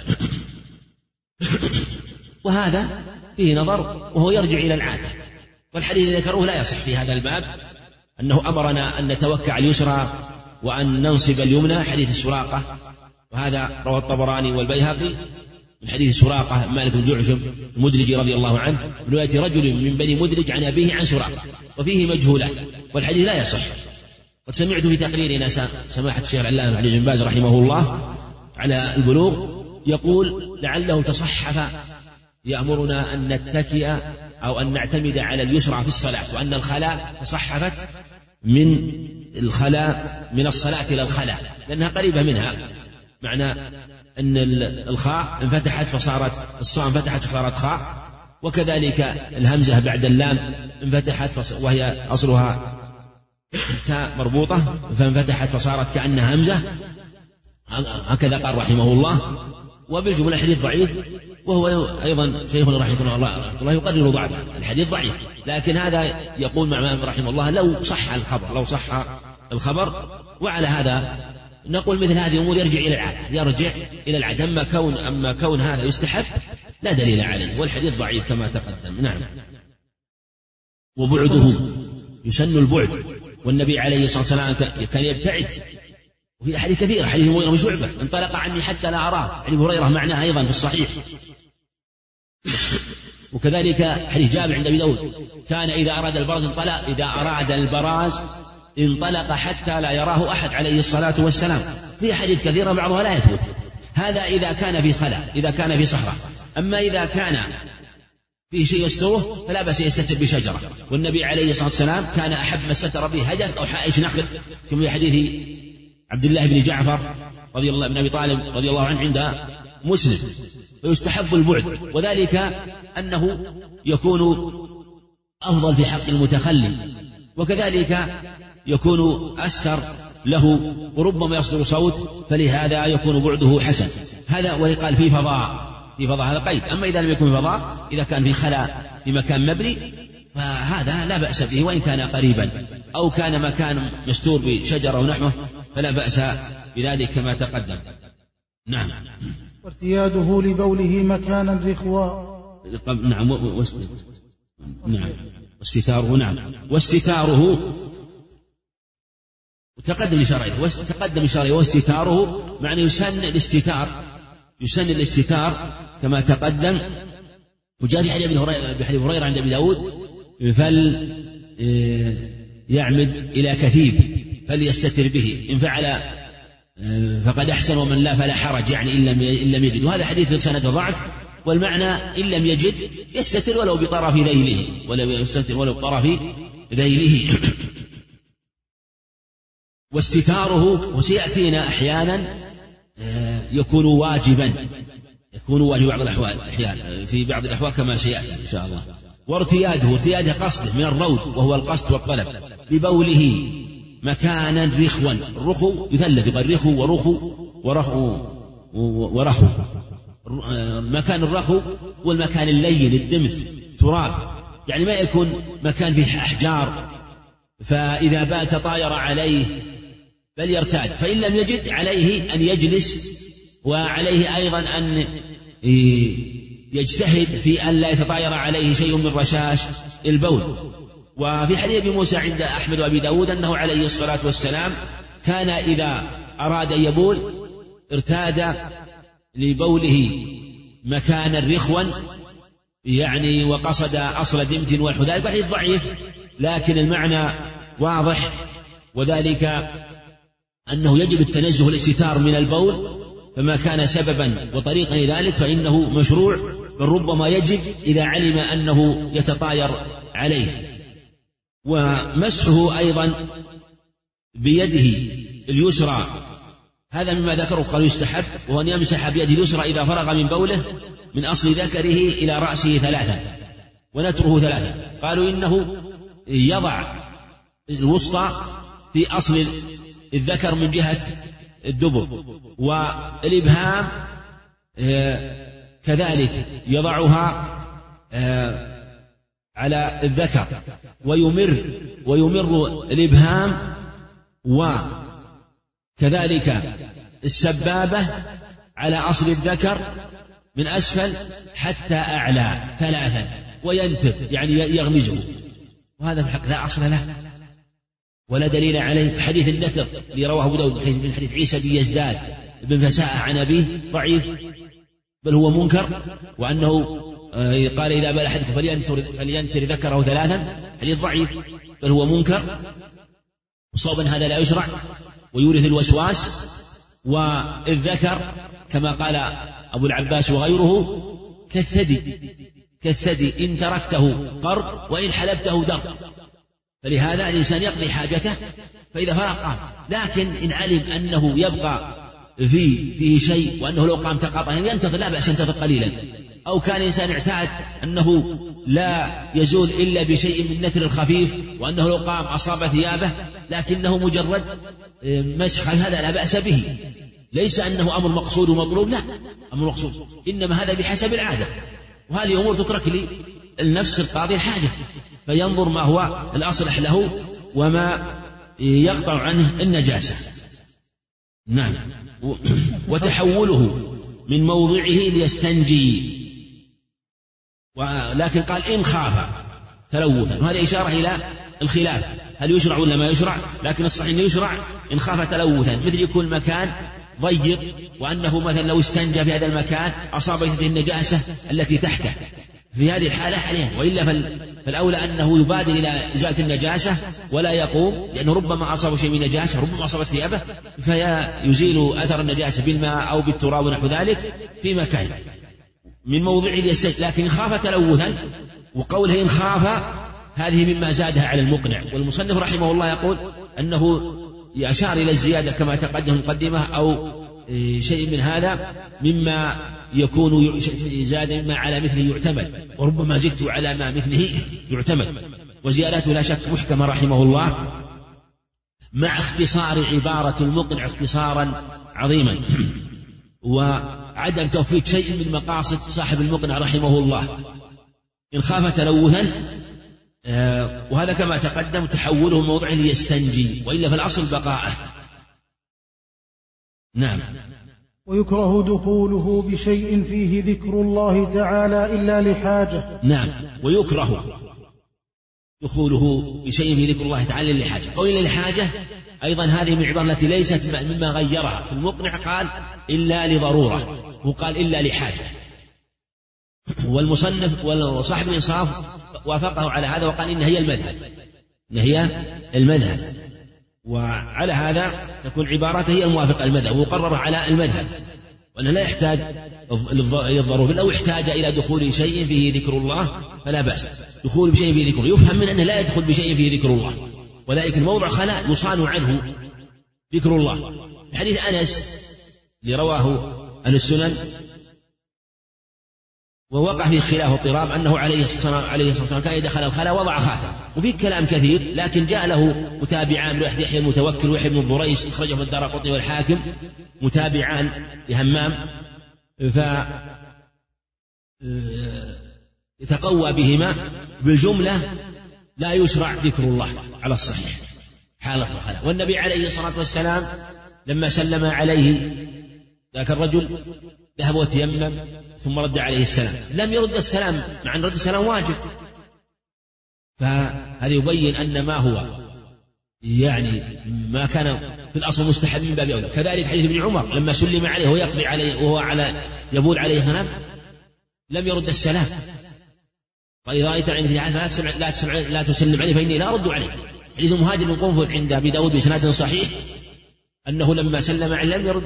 وهذا فيه نظر، وهو يرجع إلى العادة. والحديث الذي ذكروه لا يصح في هذا الباب، أنه أمرنا أن نتوكع اليسرى وأن ننصب اليمنى، حديث السراقة وهذا رواه الطبراني والبيهقي من حديث سراقة مالك بن جعشم المدلجي رضي الله عنه من رواية رجل من بني مدلج عن أبيه عن سراقة، وفيه مجهولات والحديث لا يصح. قد سمعت في تقريرنا سماحة الشيخ العلامة علي بن باز رحمه الله على البلوغ يقول لعله تصحف يأمرنا أن نتكئ أو أن نعتمد على اليسرى في الصلاة، وأن الخلاء تصحفت من الخلاء من الصلاة إلى الخلاء لأنها قريبة منها، معنى أن الخاء انفتحت فصارت الصاء انفتحت فصارت خاء، وكذلك الهمزة بعد اللام انفتحت وهي أصلها تاء مربوطة فانفتحت فصارت كأنها همزة، هكذا قال رحمه الله. وبالجملة الحديث ضعيف، وهو أيضا شيخنا رحمه الله يقرر ضعفه، الحديث ضعيف، لكن هذا يقول مع رحمه الله لو صح الخبر وعلى هذا نقول مثل هذه الأمور يرجع إلى العادة، أما كون هذا يستحب لا دليل عليه، والحديث ضعيف كما تقدم. نعم. وبعده يسن البعد، والنبي عليه الصلاة والسلام كان يبتعد، وفي أحاديث كثيرة، حديث المغيرة بن شعبة انطلق عني حتى لا أراه، حديث هريرة معناه أيضا في الصحيح، وكذلك حديث جابر عند أبي داود كان إذا أراد البراز انطلق حتى لا يراه أحد عليه الصلاة والسلام. في حديث كثيرة بعضها لا يثبت، هذا إذا كان في خلاء، إذا كان في صحراء. أما إذا كان فيه شيء يستره فلا بأس يستتر بشجرة، والنبي عليه الصلاة والسلام كان أحب ما استتر به هدف أو حائش نخل، كما في حديث عبد الله بن جعفر رضي الله بن أبي طالب رضي الله عنه عند مسلم. فيستحب البعد، وذلك أنه يكون أفضل في حق المتخلي، وكذلك يكون أستر له، وربما يصدر صوت، فلهذا يكون بعده حسن. هذا ولقال في فضاء هذا قيد. أما إذا لم يكن في فضاء، إذا كان في خلاء في مكان مبني فهذا لا بأس به، وإن كان قريبا أو كان مكان مستور بشجرة ونحوه فلا بأس بذلك كما تقدم. نعم. وارتياده لبوله مكانا رخوا. نعم. واستتاره. نعم. واستتاره تقدم إشارة واستتاره معنى يسن الاستتار كما تقدم. وجاء في حديث هريرة عند أبي داود يعمد إلى كثيب فليستتر به، إن فعل فقد أحسن، ومن لا فلا حرج، يعني إن لم يجد. وهذا حديث سند ضعف، والمعنى إن لم يجد يستتر ولو بطرف ذيله واستتاره وسيأتينا أحيانا يكون واجبا بعض الأحوال، في بعض الأحوال كما سيأتي إن شاء الله. وارتياده قصده من الرود، وهو القصد والطلب، ببوله مكانا رخوا. الرخو يثلث، يقال رخو ورخو. مكان الرخو هو المكان اللين الدمث تراب، يعني ما يكون مكان فيه أحجار، فإذا بات طاير عليه بل يرتاد، فإن لم يجد عليه أن يجلس، وعليه أيضا أن يجتهد في أن لا يتطاير عليه شيء من رشاش البول. وفي حديث أبي موسى عند أحمد وأبي داود أنه عليه الصلاة والسلام كان إذا أراد أن يبول ارتاد لبوله مكانا رخوا، يعني وقصد أصل دمت والحذاء. حديث ضعيف لكن المعنى واضح، وذلك أنه يجب التنزه الاستتار من البول، فما كان سببا وطريقا لذلك فإنه مشروع، بل ربما يجب إذا علم أنه يتطاير عليه. ومسحه أيضا بيده اليسرى، هذا مما ذكره قالوا يستحب، وهو أن يمسح بيده اليسرى إذا فرغ من بوله من أصل ذكره إلى رأسه 3 ونتره 3. قالوا إنه يضع الوسطى في أصل الذكر من جهة الدبر، والإبهام كذلك يضعها على الذكر، ويمر الإبهام، وكذلك السبابة على أصل الذكر من أسفل حتى أعلى 3، وينتر يعني يغمزه. وهذا في الحق لا أصل له ولا دليل عليه. حديث النتر اللي رواه أبو داود من حديث عيسى بن يزداد بن فساء عن أبيه ضعيف بل هو منكر، وأنه قال إذا بال أحدكم فلينتر ذكره 3 حديث ضعيف بل هو منكر. وصوبا هذا لا يشرع ويورث الوسواس. والذكر كما قال أبو العباس وغيره كالثدي إن تركته قر وإن حلبته در، فلهذا الإنسان يقضي حاجته فإذا فرغ قام. لكن إن علم أنه يبقى فيه شيء وأنه لو قام تقاطع ينتظر لا بأس ينتظر قليلا، أو كان إنسان اعتاد أنه لا يزول إلا بشيء من نتر الخفيف وأنه لو قام أصاب ثيابه لكنه مجرد مسح، هذا لا بأس به، ليس أنه أمر مقصود ومطلوب، لا أمر مقصود، إنما هذا بحسب العادة، وهذه أمور تترك للنفس القاضي الحاجة فينظر ما هو الأصلح له وما يقطع عنه النجاسة. نعم. وتحوله من موضعه ليستنجي، ولكن قال إن خاف تلوثا، وهذا إشارة إلى الخلاف هل يشرع ولا ما يشرع، لكن الصحيح أنه يشرع إن خاف تلوثا، مثل يكون مكان ضيق وأنه مثلا لو استنجى في هذا المكان أصابته النجاسة التي تحته، في هذه الحالة عليه، وإلا فالأولى أنه يبادر إلى إزالة النجاسة ولا يقوم، لأنه ربما أصاب شيء من نجاسة، ربما أصابت ثيابه فيزيل أثر النجاسة بالماء أو بالتراب ونحو ذلك في مكان من موضعه ليستنجي. لكن إن خاف تلوثا، وقوله إن خاف هذه مما زادها على المقنع، والمصنف رحمه الله يقول أنه يشار إلى الزيادة كما تقدم مقدمة أو شيء من هذا مما يكون زاد مما على مثله يعتمد، وربما زدت على ما مثله يعتمد، وزيادته لا شك محكمة رحمه الله، مع اختصار عبارة المقنع اختصارا عظيما وعدم توفيق شيء من مقاصد صاحب المقنع رحمه الله. إن خاف تلوثا، وهذا كما تقدم تحوله موضعه ليستنجي، وإلا فالأصل بقاءه. نعم. ويكره دخوله بشيء فيه ذكر الله تعالى إلا لحاجة. نعم. ويكره دخوله بشيء فيه ذكر الله تعالى إلا لحاجة. قول إلا لحاجة أيضا هذه من العبارة التي ليست مما غيرها، في المقنع قال إلا لضرورة، وقال إلا لحاجة، والمصنف وصاحب الإنصاف وافقه على هذا وقال إن هي المذهب، وعلى هذا تكون عبارته هي الموافقة المذهب وقرر على المذهب، وأنه لا يحتاج للضرورة، لو احتاج إلى دخول شيء فيه ذكر الله فلا بأس. دخول بشيء فيه ذكر الله يفهم من أنه لا يدخل بشيء فيه ذكر الله، ولكن موضع خلاء يصان عنه ذكر الله. حديث أنس اللي رواه أهل السنن ووقع فيه خلاف واضطراب أنه عليه الصلاة والسلام كان يدخل الخلاء وضع خاتم، وفيه كلام كثير، لكن جاء له متابعان لواحد يحيى المتوكل ويحيى بن الضريس أخرجه الدارقطني والحاكم، متابعان لهمام، يتقوى بهما. بالجملة لا يشرع ذكر الله على الصحيح حالة الخلاء. والنبي عليه الصلاة والسلام لما سلم عليه ذاك الرجل ذهب وتيمم ثم رد عليه السلام، لم يرد السلام مع أن رد السلام واجب، فهذا يبين أن ما هو يعني ما كان في الأصل مستحب من باب أولى. كذلك حديث ابن عمر لما سلم عليه ويقضي عليه وهو يبول عليه السلام لم يرد السلام، فإذا رأيت عند لا تسلم عليه فإني لا أرد عليه. حديث مهاجر بن قنفذ عند أبي داود بإسناد صحيح أنه لما سلم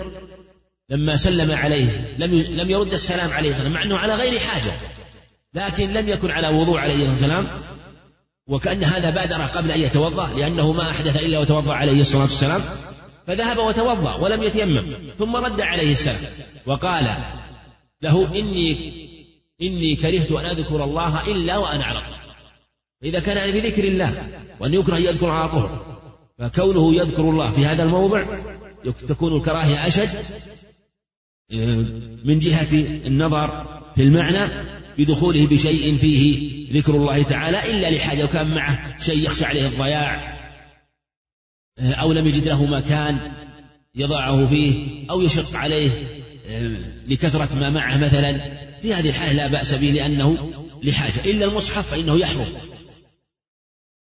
عليه لم يرد السلام عليه السلام، مع أنه على غير حاجة، لكن لم يكن على وضوء عليه السلام، وكأن هذا بادر قبل أن يتوضأ، لأنه ما أحدث إلا وتوضأ عليه الصلاة والسلام، فذهب وتوضأ ولم يتيمم، ثم رد عليه السلام وقال له إني كرهت أن أذكر الله إلا وأنا على طهر. فإذا كان بذكر الله وأن يكره يذكر على طهر، فكونه يذكر الله في هذا الموضع تكون الكراهية أشد من جهة النظر في المعنى بدخوله بشيء فيه ذكر الله تعالى إلا لحاجة، وكان معه شيء يخشى عليه الضياع أو لم يجد له مكان يضعه فيه أو يشق عليه لكثرة ما معه مثلا، في هذه الحالة لا بأس به لأنه لحاجة. إلا المصحف فإنه يحرم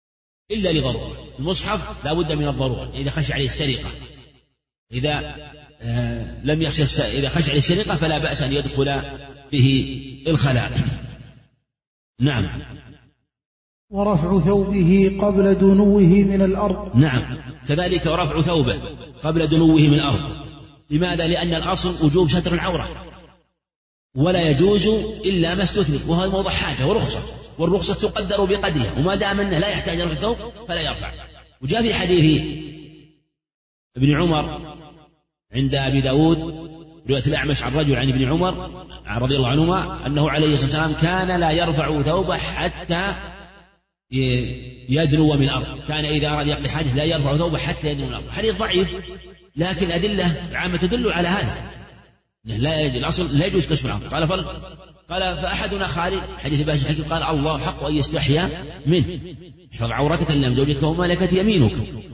إلا لضرورة، المصحف لا بد من الضرورة، إذا خشى عليه السرقة، إذا لم يخشى إذا خشع السرقة فلا بأس أن يدخل به الخلاء. نعم. ورفع ثوبه قبل دنوه من الأرض. نعم كذلك ورفع ثوبه قبل دنوه من الأرض. لماذا؟ لأن الأصل وجوب ستر العورة ولا يجوز إلا ما استثني، وهذا موضع حاجة ورخصة، والرخصة تقدر بقدرها، وما دام أنه لا يحتاج رفع الثوب فلا يرفع. وجاء في حديث ابن عمر عند أبي داود رواية الأعمش عن رجل عن ابن عمر رضي الله عنهما أنه عليه الصلاة والسلام كان لا يرفع ثوبه حتى يدنو من الأرض، كان إذا أراد يقضي حاجة لا يرفع ثوبه حتى يدنو من الأرض. حديث ضعيف لكن أدلة العامة تدل على هذا، الأصل لا يجوز كشف العورة. قال فأحدنا خالد، حديث باس الحكيم، قال الله حق أن يستحيا منه، احفظ عورتك لم زوجتك وملكت يمينك.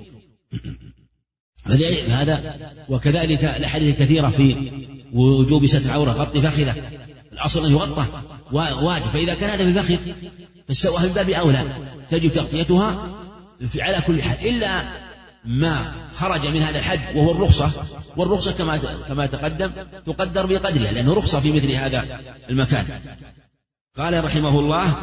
هذا وكذلك الأحاديث كثيرة في وجوب ستر العورة، غطي فخذك، الأصل أن يغطى واجب، فإذا كان هذا في الفخذ فالسوء من باب أولى تجب تغطيتها على كل حال، إلا ما خرج من هذا الحد وهو الرخصة، والرخصة كما تقدم تقدر بقدرها لأنه رخصة في مثل هذا المكان. قال رحمه الله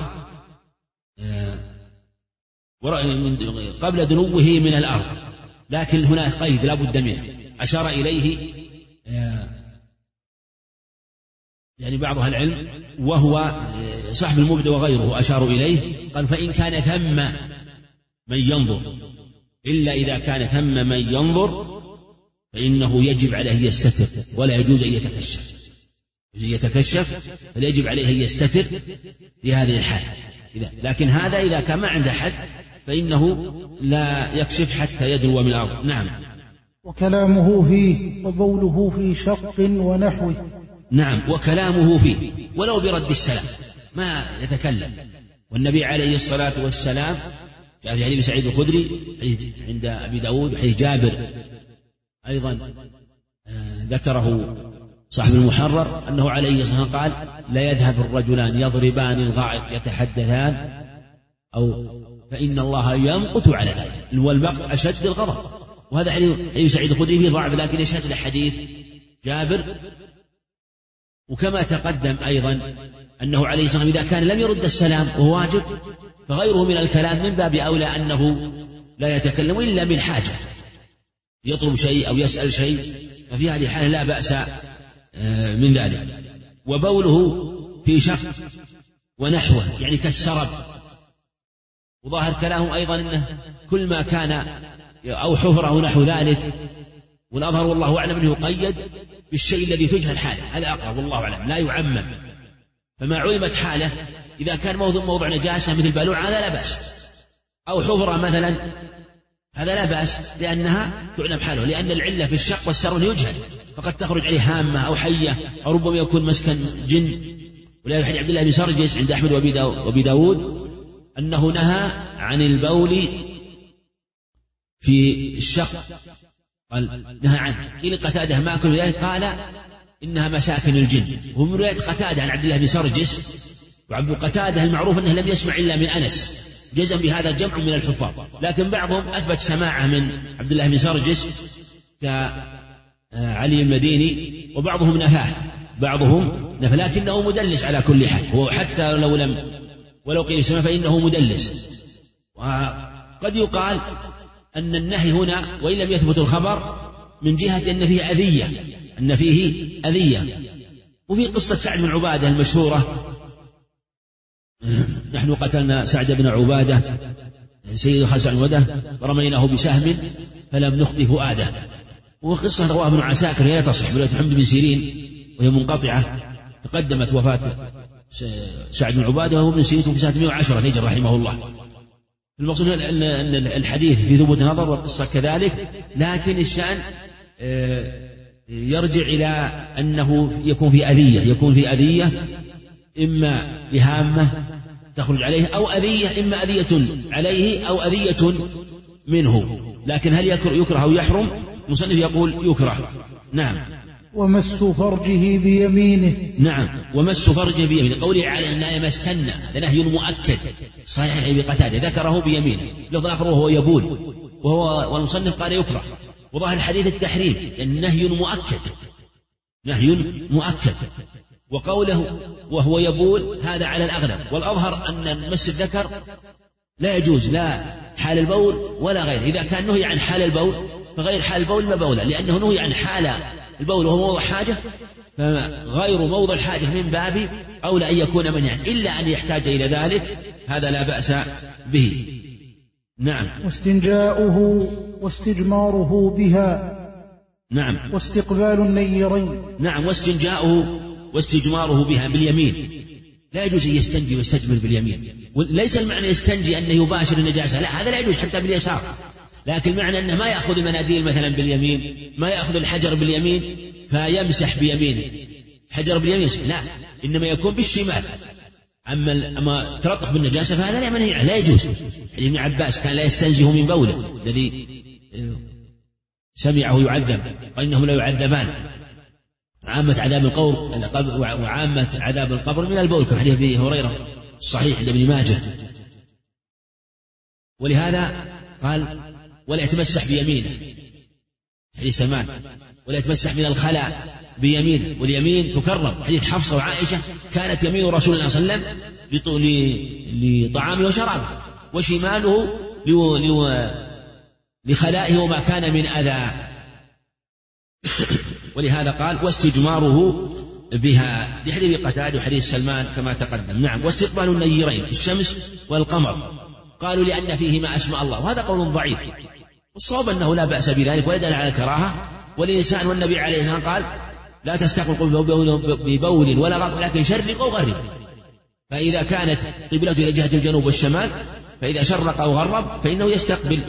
قبل دنوه من الأرض، لكن هناك قيد لا بد منه أشار إليه يعني بعض أهل العلم وهو صاحب المبدع وغيره أشاروا إليه، قال فإن كان ثم من ينظر، إلا إذا كان ثم من ينظر فإنه يجب عليه يستتر ولا يجوز أن يتكشف، فلا يجب عليه أن يستتر في هذه الحال. لكن هذا إذا كان ما عنده حد فإنه لا يكشف حتى يدنو من الأرض. نعم. وكلامه فيه وبوله في شق ونحوه. نعم وكلامه فيه ولو برد السلام ما يتكلم. والنبي عليه الصلاة والسلام جاء في حديث سعيد الخدري عند أبي داود حديث جابر أيضا ذكره صاحب المحرر أنه عليه الصلاة والسلام قال لا يذهب الرجلان يضربان الغائط يتحدثان أو فإن الله يمقت على ذلك، والمقت أشد الغضب. وهذا حديث سعيد الخدري فيه ضعف لكن يشهد لحديث جابر. وكما تقدم أيضا أنه عليه الصلاة والسلام إذا كان لم يرد السلام وهو واجب فغيره من الكلام من باب أولى أنه لا يتكلم إلا من حاجة، يطلب شيء أو يسأل شيء، ففي هذه الحالة لا بأس من ذلك. وبوله في شق ونحوه يعني كالسرب، وظاهر كلامه أيضا أنه كل ما كان أو حفره نحو ذلك، والأظهر والله أعلم أنه يقيد بالشيء الذي تجهل حاله، هذا أقرب والله أعلم، لا يعمم. فما علمت حاله إذا كان موضع نجاسة مثل بلوع هذا لا بأس، أو حفرة مثلا هذا لا بأس لأنها تعلم حاله، لأن العلة في الشق والسرب يجهل، فقد تخرج عليه هامة أو حية أو ربما يكون مسكن جن. ولذلك حديث عبد الله بن سرجس عند أحمد وأبي داود أنه نهى عن البول في الشق، قال نهى عنه. قيل قتادة ما كل ذلك قال إنها مساكن الجن. ومن رواية قتادة عن عبد الله بن سرجس، وعبد قتادة المعروف أنه لم يسمع إلا من أنس، جزم بهذا جمع من الحفاظ، لكن بعضهم أثبت سماعه من عبد الله بن سرجس كعلي المديني، وبعضهم نفاه لكنه مدلس على كل حال، وحتى ولو قيل سماع فإنه مدلس. وقد يقال أن النهي هنا وإن لم يثبت الخبر من جهة أن فيه أذية. وفي قصة سعد بن عبادة المشهورة، نحن قتلنا سعد بن عبادة سيد خالد بن عبادة ورميناه بسهم فلم نخطئ فؤاده، وقصة رواه ابن عساكر لا تصح برواية محمد بن سيرين وهي منقطعة. تقدمت وفاة سعد بن عبادة وهو ابن سيرين في سنة 110 هجرة رحمه الله. المقصود أن الحديث في ثبوت نظر والقصة كذلك، لكن الشأن يرجع إلى أنه يكون في أذية إما بهامة تخرج عليه أو أذية، إما أذية عليه أو أذية منه. لكن هل يكره أو يحرم؟ المصنف يقول يكره. نعم. ومس فرجه بيمينه. نعم ومس فرجه بيمينه، قوله على أن لا يمسن هذا نهي مؤكد صحيح أبي قتادة ذكره بيمينه. لفظ آخر وهو يبول، والمصنف قال يكره، وظاهر الحديث التحريم، لأن نهي مؤكد. وقوله وهو يبول هذا على الأغلب، والأظهر أن مس الذكر لا يجوز لا حال البول ولا غيره. إذا كان نهي عن حال البول فغير حال البول ما بوله، لأنه نهي عن حال البول وهو موضع حاجة، فغير موضع الحاجة من باب أولى أن يكون منهيا، إلا أن يحتاج إلى ذلك، هذا لا بأس به. نعم. واستنجاؤه واستجماره بها. نعم. واستقبال النيرين. نعم. واستنجاؤه واستجماره بها باليمين، لا يجوز أن يستنجي ويستجمر باليمين. ليس المعنى يستنجي أنه يباشر النجاسة، لا، هذا لا يجوز حتى باليسار، لكن المعنى أنه ما يأخذ المناديل مثلا باليمين، ما يأخذ الحجر باليمين فيمسح بيمينه، حجر باليمين لا، إنما يكون بالشمال. أما تلطخ بالنجاسة فهذا لا منهي، لا يجوز. ابن عباس كان لا يستنزه من بوله الذي سمعه يعذب، وإنهم لا يعذبان. عامة عذاب القبر وعامة عذاب القبر من البول، كحديث أبي هريرة الصحيح عند ابن ماجه. ولهذا قال ولا يتمسح بيمينه، حديث سلمان، ولا يتمسح من الخلاء بيمينه، واليمين تكرم. حديث حفصة وعائشة كانت يمين رسول الله صلى الله عليه وسلم لطعامه وشرابه، وشماله لخلائه وما كان من أذى. ولهذا قال واستجماره بها، لحديث قتادة وحديث سلمان كما تقدم. نعم. واستقبال النيرين الشمس والقمر، قالوا لأن فيهما أسماء الله، وهذا قول ضعيف، والصواب أنه لا بأس بذلك ولا دليل على الكراهة. والإنسان والنبي عليه الصلاة والسلام قال لا تستقبل ببول ولا غرب، لكن شرق أو غرب. فإذا كانت قبلته إلى جهة الجنوب والشمال، فإذا شرق أو غرب فإنه يستقبل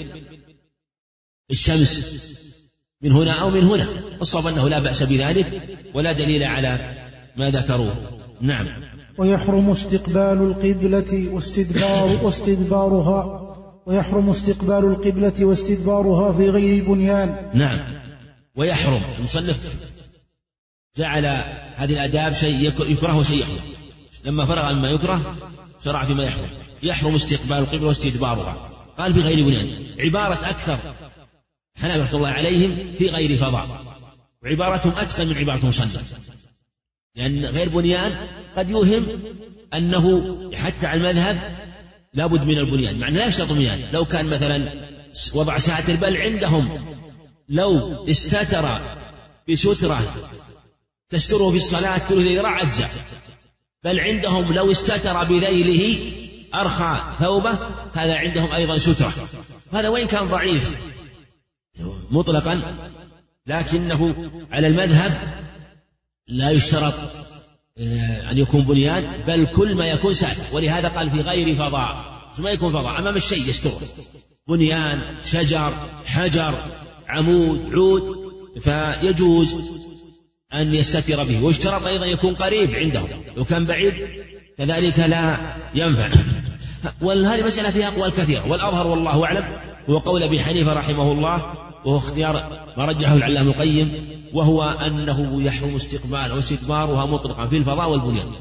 الشمس من هنا أو من هنا، والصواب أنه لا بأس بذلك ولا دليل على ما ذكروه. نعم. ويحرم استقبال القبلة واستدبارها، ويحرم استقبال القبلة واستدبارها في غير بنيان. نعم. ويحرم، المصنف جعل هذه الآداب شيء يكره وشيء يحرم، لما فرغ مما يكره شرع فيما يحرم. يحرم استقبال القبلة واستدبارها، قال في غير بنيان، عبارة أكثر حنابلة رحمة الله عليهم في غير فضاء، وعبارتهم أتقن من عبارة مصنف، لأن غير بنيان قد يوهم أنه حتى على المذهب لابد من البنيان، معنى لا يشترط بنيان. لو كان مثلا وضع ساتر، بل عندهم لو استتر بسترة تستره في الصلاة ثلث ذراع أجزاء، بل عندهم لو استتر بذيله أرخى ثوبه، هذا عندهم أيضا سترة. هذا وإن كان ضعيف مطلقا، لكنه على المذهب لا يشترط أن يكون بنيان، بل كل ما يكون ساتر. ولهذا قال في غير فضاء، ما يكون فضاء أمام الشيء يستره، بنيان، شجر، حجر، عمود، عود، فيجوز أن يستتر به. واشترط أيضا يكون قريب عندهم، لو كان بعيد كذلك لا ينفع. وهذه مسألة فيها أقوال كثيرة، والأظهر والله أعلم هو قول أبي حنيفة رحمه الله، وهو اختيار ما رجحه العلامة القيم، وهو أنه يحرم استقبال واستدبارها مطلقا في الفضاء والبنيان.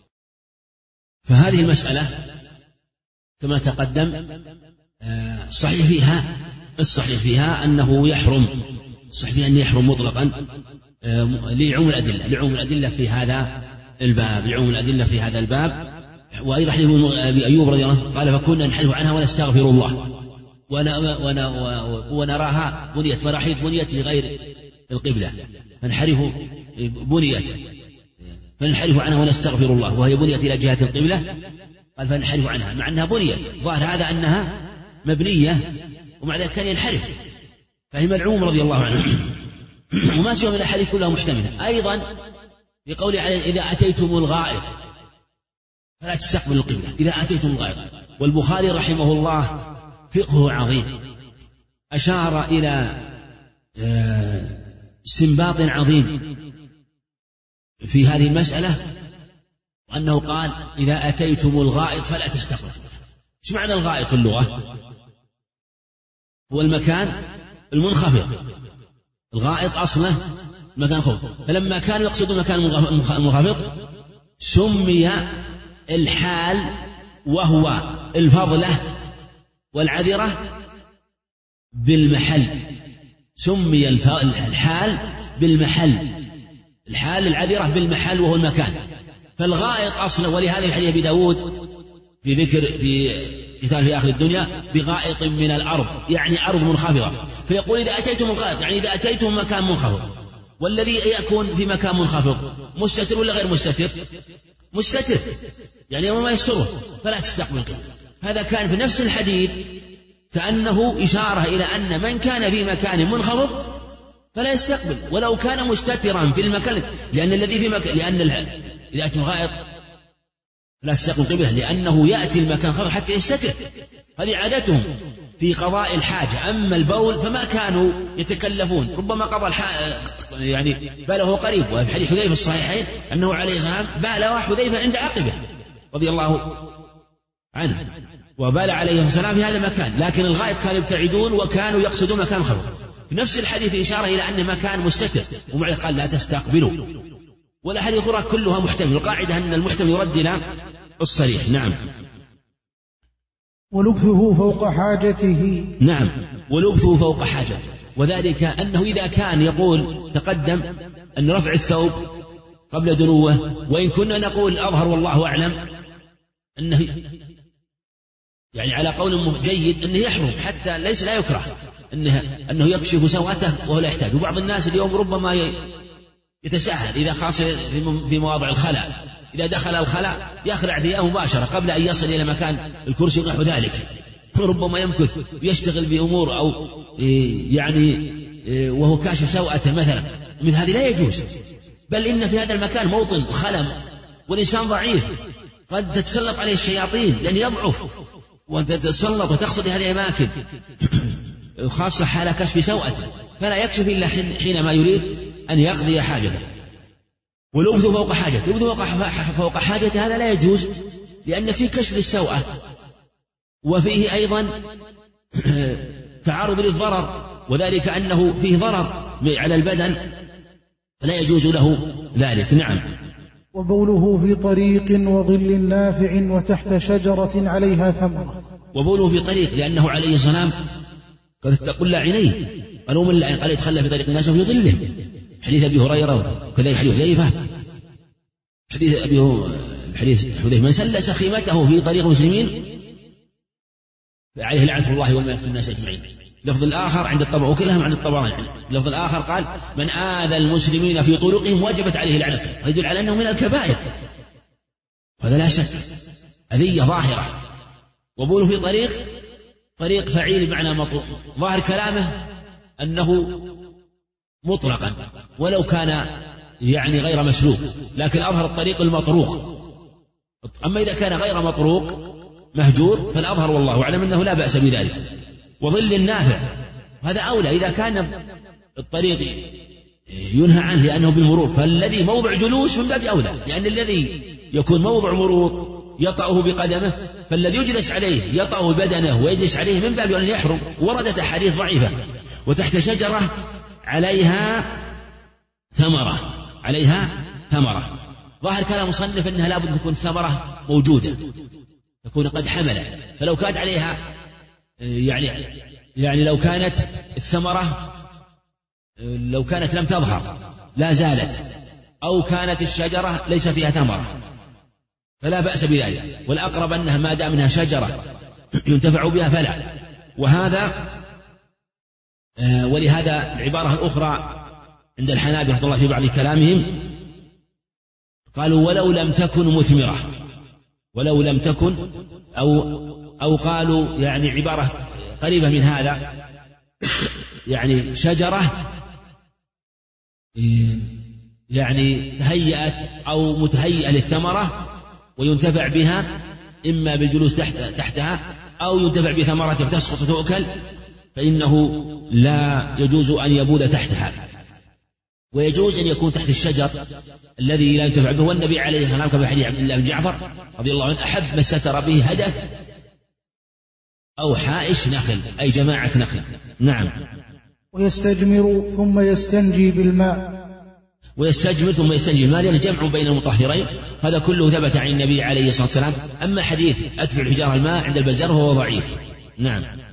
فهذه المسألة كما تقدم الصحيح فيها أنه يحرم، الصحيح فيها أنه يحرم مطلقا لعموم الأدلة في هذا الباب. وأيضا حديث أبي أيوب رضي الله عنه قال فكنا نحلف عنها ونستغفر الله ونراها بنيت مراحيض بنيت لغير القبلة، فنحلف عنها ونستغفر الله وهي بنيت إلى جهة القبلة، قال فنحلف عنها، مع أنها بنيت، ظاهر هذا أنها مبنية ومع ذلك كان ينحرف، فهم العموم رضي الله عنه. وما سوى من الأحاديث كلها محتملة. أيضا بقوله عليه إذا أتيتم الغائط فلا تستقبلوا القبلة إذا أتيتم الغائط. والبخاري رحمه الله فقهه عظيم، أشار إلى استنباط عظيم في هذه المسألة، وأنه قال إذا أتيتم الغائط فلا تستقبلوا. ايش معنى الغائط في اللغة؟ هو المكان المنخفض، الغائط أصله مكان خفض، فلما كان يقصد المكان المنخفض سمي الحال وهو الفضلة والعذرة بالمحل، سمي الحال بالمحل، الحال العذرة بالمحل وهو المكان. فالغائط أصلا، ولهذا الحديث أبي داود في ذكر في قتال في آخر الدنيا بغائط من الأرض، يعني أرض منخفضة. فيقول إذا أتيتم الغائط يعني إذا أتيتم مكان منخفض، والذي يكون في مكان منخفض مستتر ولا غير مستتر؟ مستتر، يعني يوم ما يستره فلا تستقبل القبلة. هذا كان في نفس الحديث كأنه إشارة إلى أن من كان في مكان منخفض فلا يستقبل ولو كان مستترا في المكان، لأن الذي في مكان، لأن إذا أتى الغائط لا تستقبل القبلة لأنه يأتي المكان خفض حتى يستتر، هذه عادتهم في قضاء الحاجة. أما البول فما كانوا يتكلفون، ربما قضى يعني باله قريب. وفي حديث حذيفة الصحيحين أنه عليه السلام باله حذيفة عند عقبه رضي الله عنه، وبال عليه السلام في هذا المكان، لكن الغائط كانوا يبتعدون وكانوا يقصدون مكان خفض. في نفس الحديث إشارة إلى أن مكان مستتر، ومع قال لا تستقبلوا. والأحاديث الأخرى كلها محتمل، القاعدة أن المحتمل يرد إلى الصريح. نعم. ولبثه فوق حاجته. نعم، ولبثه فوق حاجته، وذلك أنه إذا كان يقول تقدم أن رفع الثوب قبل دنوه، وإن كنا نقول أظهر والله أعلم أنه يعني على قول جيد أنه يحرم حتى ليس لا يكره أنه يكشف سوءته وهو لا يحتاج. وبعض الناس اليوم ربما يتساهل إذا خاص في مواضع الخلاء، إذا دخل الخلاء يخلع ثيابه مباشرة قبل أن يصل إلى مكان الكرسي ونحو ذلك، ربما يمكث ويشتغل بأمور أو يعني وهو كاشف سوءته مثلا، من هذه لا يجوز. بل إن في هذا المكان موطن خلم، والإنسان ضعيف قد تتسلط عليه الشياطين لأن يضعف، وأنت تتسلط وتقصد هذه الأماكن خاصة حال كشف سوءته، فلا يكشف إلا حينما يريد أن يقضي حاجته. ولبث فوق حاجته، لبث فوق حاجته هذا لا يجوز، لأن فيه كشف للسوءة وفيه أيضا تعرض للضرر، وذلك أنه فيه ضرر على البدن فلا يجوز له ذلك. نعم. وبوله في طريق وظل نافع وتحت شجرة عليها ثمرة. وبوله في طريق، لأنه عليه السلام قد تقل عينيه، قالوا من لعن قال يتخلى في طريق الناس وفي ظله، حديث أبي هريرة وكذلك حديث حذيفة، حديث حذيفة من سلس خيمته في طريق المسلمين عليه لعنة الله والملائكة والناس أجمعين. لفظ الآخر عند الطبع وكلهم عند الطبراني، لفظ الآخر قال من آذى المسلمين في طرقهم وجبت عليه لعنته، يدل على أنه من الكبائر، هذا لا شك أذية ظاهرة. وبوله في طريق فعيل بمعنى مطروق، ظاهر كلامه أنه مطلقا ولو كان يعني غير مسلوك، لكن أظهر الطريق المطروق. أما إذا كان غير مطروق مهجور فالأظهر والله أعلم أنه لا بأس بذلك. وظل النافع هذا أولى، إذا كان الطريق ينهى عنه لأنه بالمرور، فالذي موضع جلوس من باب أولى، لأن الذي يكون موضع مرور يطأه بقدمه، فالذي يجلس عليه يطأه بدنه ويجلس عليه من باب أن يحرم. وردت أحاديث ضعيفة. وتحت شجرة عليها ثمرة، ظاهر كلام مصنف أنها لابد تكون ثمرة موجودة، تكون قد حملت، فلو كانت عليها يعني لو كانت الثمرة لو كانت لم تظهر لا زالت، أو كانت الشجرة ليس فيها ثمرة فلا بأس بذلك، والأقرب أنها ما دام منها شجرة ينتفع بها فلا. وهذا ولهذا العبارة الأخرى عند الحنابلة رحمة الله في بعض كلامهم قالوا ولو لم تكن مثمرة، ولو لم تكن أو قالوا يعني عبارة قريبة من هذا، يعني شجرة يعني تهيأت أو متهيئة للثمرة وينتفع بها إما بالجلوس تحتها أو ينتفع بثمرة تسقط وتؤكل، فإنه لا يجوز أن يبول تحتها، ويجوز أن يكون تحت الشجر الذي لا ينتفع به. والنبي عليه الصلاة والسلام كما في حديث عبد الله بن جعفر رضي الله عنه أحب ما ستر به هدف أو حائش نخل، أي جماعة نخل. نعم. ويستجمر ثم يستنجي بالماء، ويستجمر ثم يستنجي بالماء، لأن جمع بين المطهرين، هذا كله ثبت عن النبي عليه الصلاة والسلام. أما حديث أتبع الحجارة الماء عند البزار هو ضعيف. نعم.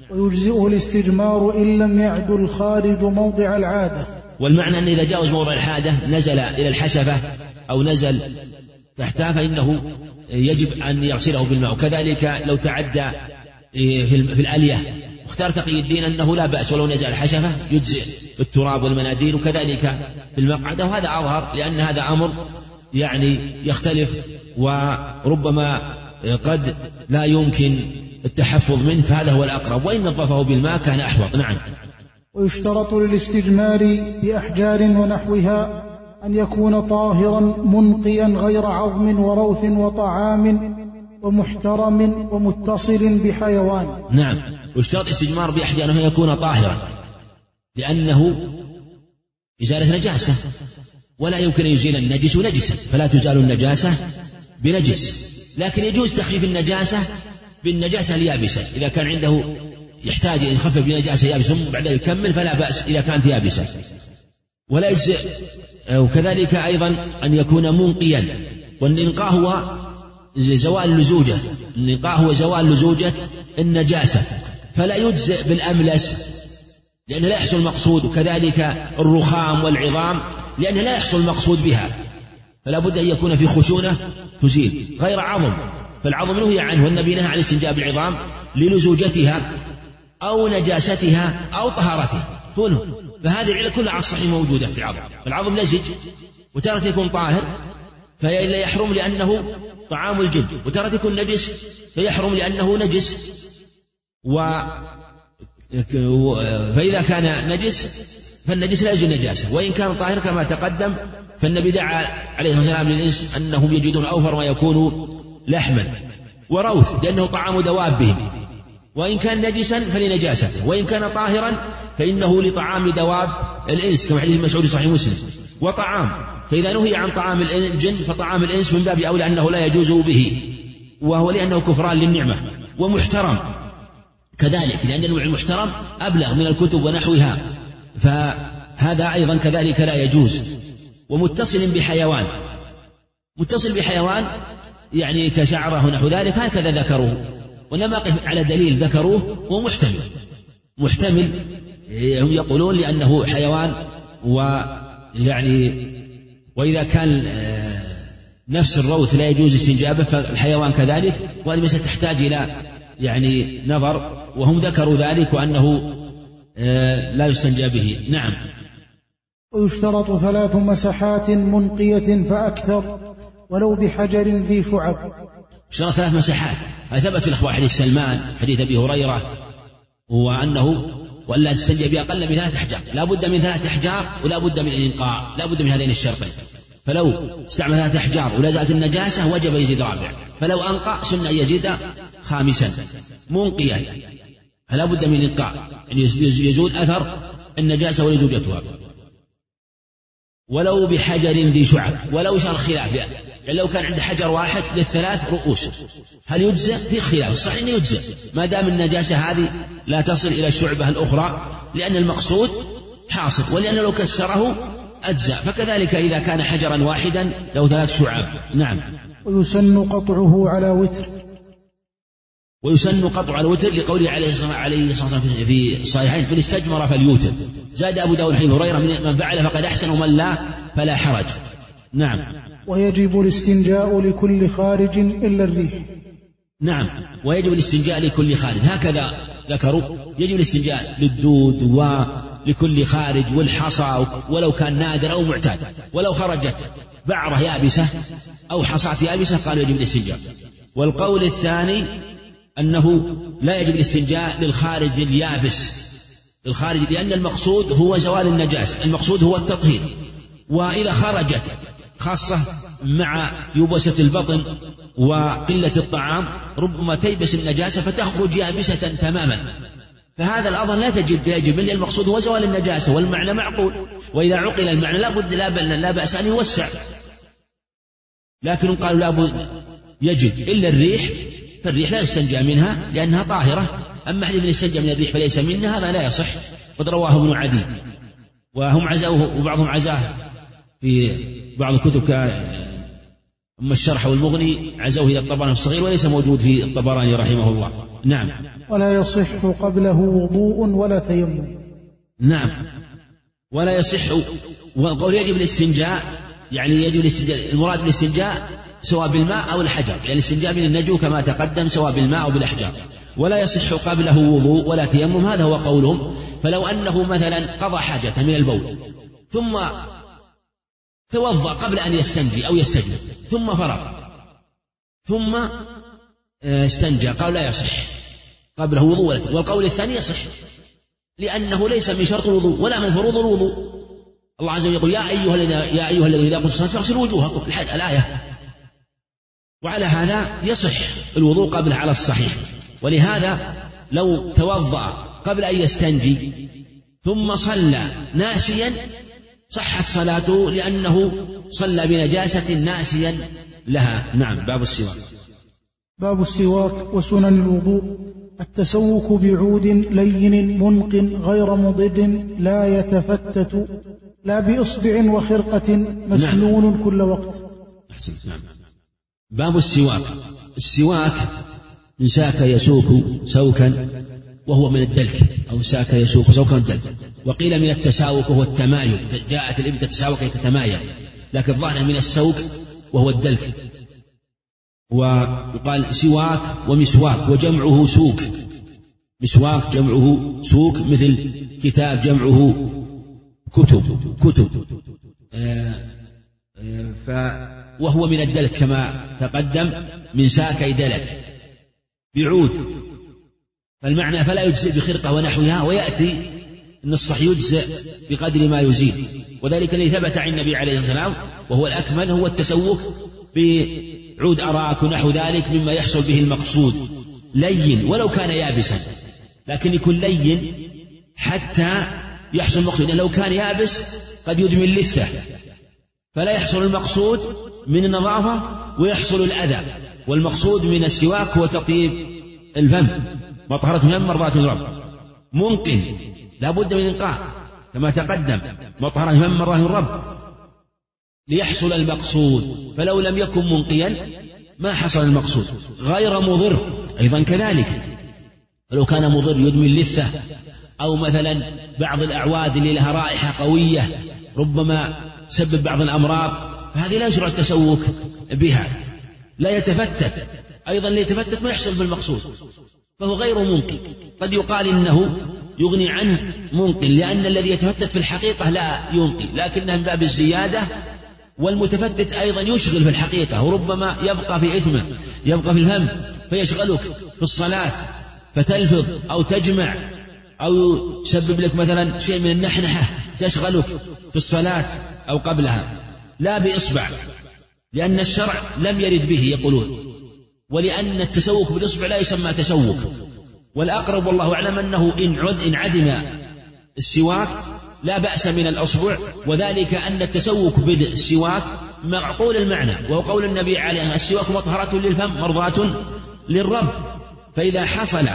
ويجزئه الاستجمار إن لم يعد الخارج موضع العادة. والمعنى أن إذا جاوز موضع العادة نزل إلى الحشفة أو نزل تحتها فإنه يجب أن يغسله بالماء. وكذلك لو تعدى في الآلية، واختار تقي الدين أنه لا بأس ولو نزل الحشفة يجزئ بالتراب والمناديل، وكذلك في المقعدة، وهذا أظهر لأن هذا أمر يختلف وربما قد لا يمكن التحفظ منه، فهذا هو الأقرب، وإن نظفه بالماء كان أحوط. نعم. ويشترط للاستجمار بأحجار ونحوها أن يكون طاهرا منقيا غير عظم وروث وطعام ومحترم ومتصل بحيوان. نعم. ويشترط الاستجمار بأحجار أن يكون طاهرا، لأنه إزالة نجاسة، ولا يمكن أن يزيل النجس نجسا، فلا تزال النجاسة بنجس، لكن يجوز تخفيف النجاسة بالنجاسة اليابسة إذا كان عنده يحتاج أن يخفف بنجاسة يابسة ثم بعد يكمل فلا بأس إذا كانت يابسة. ولا يجزئ، وكذلك أيضا أن يكون منقيا، والإنقاء هو زوال اللزوجة، الإنقاء هو زوال لزوجة النجاسة، فلا يجزئ بالأملس لأنه لا يحصل المقصود، وكذلك الرخام والعظام لأنه لا يحصل المقصود بها، فلا بد أن يكون في خشونة تزيل غير عظم، فالعظم نهي عنه، والنبي نهى عن الاستنجاء بالعظام للزوجتها أو نجاستها أو طهارتها كله، فهذه العلة كلها على الصحيح موجودة في العظم. العظم لزج وتارة يكون طاهر فلا يحرم لأنه طعام الجن، وتارة يكون نجس فيحرم لأنه نجس، فإذا كان نجس فالنجس لا يجوز النجاسة، وإن كان طاهر كما تقدم، فالنبي دعا عليه الصلاة والسلام للإنس أنهم يجدون أوفر ما يكون لحما وروث لأنه طعام دوابهم، وإن كان نجسا فلنجاسته، وإن كان طاهرا فإنه لطعام دواب الإنس كما حديث مسعود صحيح مسلم. وطعام، فإذا نهي عن طعام الجن فطعام الإنس من باب أولى أنه لا يجوز به، وهو لأنه كفران للنعمة. ومحترم كذلك لأن المحترم أبلغ من الكتب ونحوها، فهذا أيضا كذلك لا يجوز. ومتصل بحيوان، متصل بحيوان يعني كشعره ونحو ذلك هكذا ذكروه، ولما قف على دليل ذكروه ومحتمل، محتمل هم يقولون لأنه حيوان، ويعني وإذا كان نفس الروث لا يجوز استنجابه فالحيوان كذلك، وهذه مسألة تحتاج إلى يعني نظر، وهم ذكروا ذلك وأنه لا يستنجى به. نعم. ويشترط 3 مسحات منقية فأكثر ولو بحجر ذي شعب. اشترط 3 مسحات، ثبت في الأخبار حديث سلمان حديث أبي هريرة وأنه ولا تستنجى بأقل من 3 أحجار، لا بد من 3 أحجار ولا بد من الإنقاء، لا بد من هذين الشرطين، فلو استعمل 3 أحجار ولا زالت النجاسة وجب يزيد رابع، فلو أنقى سنة يزيد 5 منقيا، فلا بد من الإنقاء يعني يزول أثر النجاسة ويزوجتها. ولو بحجر ذي شعب، ولو شر خلاف يعني لو كان عند حجر واحد لل3 رؤوس هل يجزئ؟ في خلاف، الصحيح أنه يجزئ ما دام النجاسة هذه لا تصل إلى الشعبة الأخرى، لأن المقصود حاصل، ولأنه لو كسره أجزاء، فكذلك إذا كان حجرا واحدا له 3 شعاب. نعم. ويسن قطعه على وتر، ويسن قطع على الوتر لقوله عليه الصلاة والسلام في الصحيحين من استجمر فليوتر. زاد أبو داود حديث هريرة من فعل فقد أحسن ومن لا فلا حرج. نعم. ويجب الاستنجاء لكل خارج إلا الريح. نعم. ويجب الاستنجاء لكل خارج، هكذا ذكروا، يجب الاستنجاء للدود ولكل خارج والحصى ولو كان نادر أو معتاد، ولو خرجت بعرة يابسة أو حصاة يابسة قالوا يجب الاستنجاء. والقول الثاني أنه لا يجب الاستنجاء للخارج اليابس، الخارج لأن المقصود هو زوال النجاسة، المقصود هو التطهير، وإذا خرجت خاصة مع يبسة البطن وقلة الطعام ربما تيبس النجاسة فتخرج يابسة تماما، فهذا الأمر لا يجب، لأن المقصود هو زوال النجاسة والمعنى معقول، وإذا عقل المعنى لا بأس أن يوسع، لكن قالوا لا يجب إلا الريح، فالريح لا يستنجى منها لأنها طاهرة، أما حديث يستنجى من الريح فليس منها هذا لا يصح، قد رواه ابن عدي، وهم عزوه وبعضهم عزاه في بعض الكتب أما الشرح والمغني عزوه إلى الطبراني الصغير وليس موجود في الطبراني رحمه الله. نعم. ولا يصح قبله وضوء ولا تيمم. نعم، ولا يصح. وقول يجب الاستنجاء، يعني يجب الاستنجاء، المراد بالاستنجاء سواء بالماء أو الحجر، يعني الاستنجاء من النجو كما تقدم سواء بالماء أو بالأحجار. ولا يصح قبله وضوء ولا تيمم، هذا هو قولهم. فلو أنه مثلا قضى حاجته من البول ثم توضأ قبل أن يستنجي أو يستجمر ثم فرغ ثم استنجى، قال لا يصح قبله وضوء ولا تيمم. والقول الثاني يصح، لأنه ليس من شرط الوضوء ولا من فروض الوضوء. الله عز وجل يقول يا أيها الذين إذا قمتم الصلاة فاغسلوا وجوهكم، الآية. وعلى هذا يصح الوضوء قبله على الصحيح. ولهذا لو توضأ قبل أن يستنجي ثم صلى ناسيا صحت صلاته، لأنه صلى بنجاسة ناسيا لها. نعم. باب السواك. باب السواك وسنن الوضوء. التسوك بعود لين منق غير مضر لا يتفتت، لا بإصبع وخرقة مسنون. نعم. كل وقت. نعم. باب السواك. السواك من ساك يسوك سوكا وهو من الدلك، أو ساك يسوك سوكا الدلك. وقيل من التساوك وهو التمايل، جاءت الإبل تتساوك يتتمايل، لكن ظاهر من السوك وهو الدلك. وقال سواك ومسواك وجمعه سوك. مسواك جمعه سوك، مثل كتاب جمعه كتب. وهو من الدلك كما تقدم، من ساكي دلك بعود. فالمعنى فلا يجزئ بخرقة ونحوها، ويأتي أن الصح يجزئ بقدر ما يزيد. وذلك الذي ثبت عن النبي عليه الصلاة والسلام وهو الأكمل هو التسوك بعود أراك ونحو ذلك مما يحصل به المقصود، لين ولو كان يابسا، لكن يكون لين حتى يحصل المقصود. لو كان يابس قد يدمي اللثة فلا يحصل المقصود من النظافة ويحصل الأذى. والمقصود من السواك هو تطيب الفم، مطهرة الفم مرضاة الرب. منقن لا بد من إنقاء كما تقدم، مطهرة الفم مرضاة الرب ليحصل المقصود. فلو لم يكن منقيا ما حصل المقصود. غير مضر أيضا كذلك، فلو كان مضر يدمي اللثة، أو مثلا بعض الأعواد اللي لها رائحة قوية ربما سبب بعض الأمراض، فهذه لا يشرع التسوك بها. لا يتفتت أيضا، لا يتفتت ما يحصل بالمقصود، فهو غير منقي. قد يقال إنه يغني عنه منقي، لأن الذي يتفتت في الحقيقة لا ينقي، لكنها من باب الزيادة. والمتفتت أيضا يشغل في الحقيقة، وربما يبقى في إثمه، يبقى في الفم فيشغلك في الصلاة فتلفظ أو تجمع، أو يسبب لك مثلا شيء من النحنحة تشغلك في الصلاة أو قبلها. لا بإصبع، لأن الشرع لم يرد به يقولون، ولأن التسوك بالإصبع لا يسمى تسوك. والأقرب والله أعلم أنه إن عدم السواك لا بأس من الأصبع، وذلك أن التسوك بالسواك معقول المعنى، وهو قول النبي عليه السواك مطهرة للفم مرضاة للرب. فإذا حصل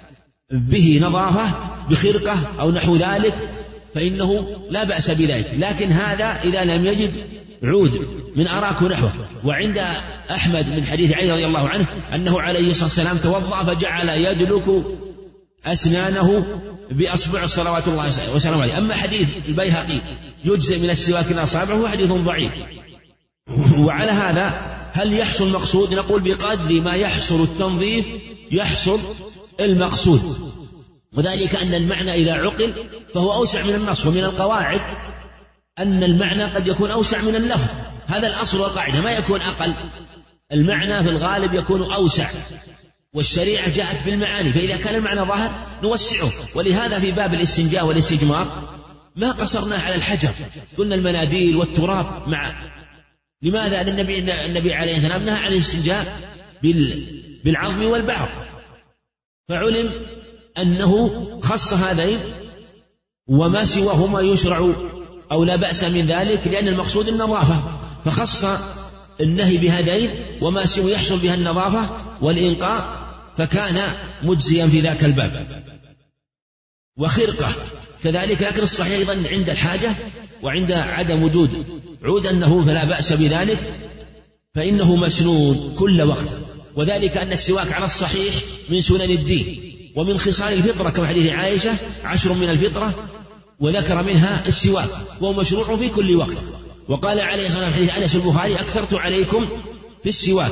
به نظافة بخرقة أو نحو ذلك فإنه لا بأس بذلك. لكن هذا إذا لم يجد عود من أراك ونحوه. وعند أحمد من حديث علي رضي الله عنه أنه عليه الصلاة والسلام توضأ فجعل يدلك أسنانه بأصبع صلوات الله وسلامه عليه. أما حديث البيهقي يجزئ من السواك الأصابع هو حديث ضعيف. وعلى هذا هل يحصل المقصود؟ نقول بقدر ما يحصل التنظيف يحصل المقصود، وذلك أن المعنى إذا عقل فهو أوسع من النص. ومن القواعد أن المعنى قد يكون أوسع من اللفظ، هذا الأصل والقاعدة، ما يكون أقل. المعنى في الغالب يكون أوسع، والشريعة جاءت بالمعاني، فإذا كان المعنى ظاهر نوسعه. ولهذا في باب الاستنجاء والاستجمار ما قصرناه على الحجر، قلنا المناديل والتراب لماذا؟ أن النبي عليه السلام نهى عن الاستنجاء بالعظم والبعض، فعلم أنه خص هذين وما سواهما يشرع أو لا بأس من ذلك، لأن المقصود النظافة، فخص النهي بهذين وما سوى يحصل بها النظافة والإنقاء، فكان مجزيا في ذاك الباب. وخرقة كذلك، لكن الصحيح أيضا عند الحاجة وعند عدم وجود عود أنه فلا بأس بذلك، فإنه مسنون كل وقت، وذلك أن السواك على الصحيح من سنن الدين ومن خصال الفطرة كما حديث عائشة 10 من الفطرة، وذكر منها السواك وهو مشروع في كل وقت. وقال عليه الصلاة والسلام حديث أنس البخاري: أكثرت عليكم في السواك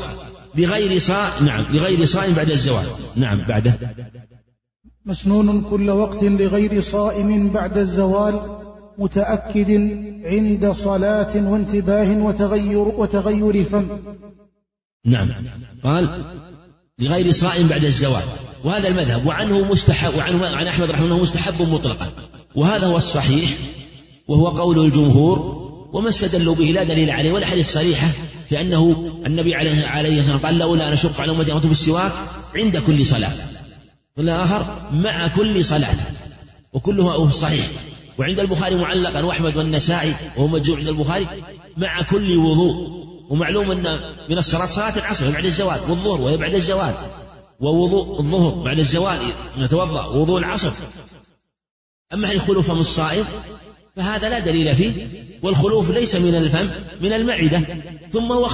لغير صائم بعد الزوال. نعم بعده. مسنون كل وقت لغير صائم بعد الزوال، متأكد عند صلاة وانتباه وتغير فم. نعم، قال لغير صائم بعد الزوال، وهذا المذهب، وعنه مستحب، عن أحمد رحمه الله مستحب مطلقا، وهذا هو الصحيح وهو قول الجمهور، وما استدلوا به لا دليل عليه ولا حديث صريحة في أنه النبي عليه الصلاة والسلام قال: لولا أن أشق على أمتي أمرت بالسواك عند كل صلاة، والآخر مع كل صلاة، وكلها صحيح. وعند البخاري معلقا وأحمد والنسائي وهو مجزوم عند البخاري مع كل وضوء. ومعلوم أن من الصلاة صلاة العصر بعد الزوال، والظهر وهي بعد الزوال، ووضوء الظهر بعد الزوال نتوضأ، ووضوء العصر. أما الخلوف من الصائم فهذا لا دليل فيه، والخلوف ليس من الفم، من المعدة، ثم هو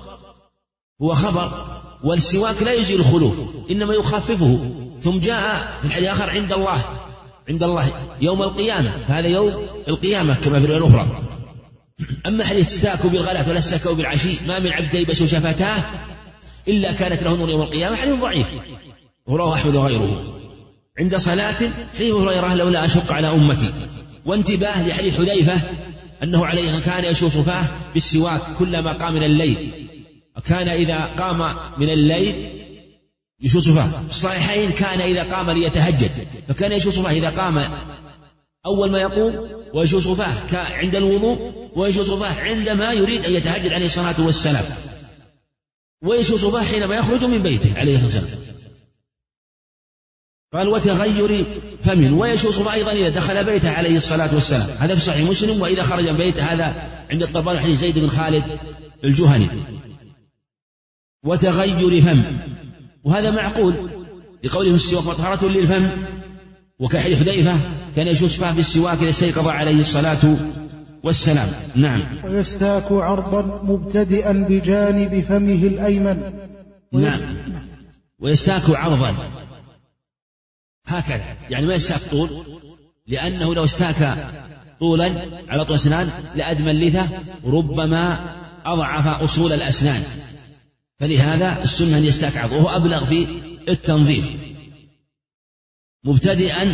خبر، والسواك لا يزيل الخلوف إنما يخففه. ثم جاء في الحديث الآخر عند الله يوم القيامة، فهذا يوم القيامة كما في الرواية الأخرى. أما حديث استاكوا بالغداة ولا استاكوا بالعشي، ما من عبد يلبس شفتاه إلا كانت له نور يوم القيامة، حديث ضعيف رواه أحمد وغيره. عند صلاة حديث هريرة: لولا أشق على أمتي. وانتباه لحديث حذيفة أنه عليه كان يشوف فاه بالسواك كلما قام من الليل، كان إذا قام من الليل يشوف فاه. في الصحيحين كان إذا قام ليتهجد فكان يشوف فاه إذا قام أول ما يقوم، ويشوف فاه عند الوضوء، ويشوف فاه عندما يريد أن يتهجد عليه الصلاة والسلام، ويشوف فاه حينما يخرج من بيته عليه الصلاة والسلام. قال: وتغير فم، ويشوف فاه أيضا إذا دخل بيته عليه الصلاة والسلام، هذا في صحيح مسلم. وإذا خرج من بيته، هذا عند الطبراني حديث زيد بن خالد الجهني. وتغير فم، وهذا معقول لقوله السواك مطهرة للفم، وكحديث حذيفة كان يشوف فاه بالسواك إذا استيقظ عليه الصلاة والسلام. نعم. ويستاك عرضا مبتدئا بجانب فمه الأيمن. نعم، ويستاك عرضا هكذا، يعني ما يستاك طول، لأنه لو استاك طولا على طول أسنان لأدمى اللثة، وربما أضعف أصول الأسنان، فلهذا السنة أن يستاك عرض، وهو أبلغ في التنظيف. مبتدئا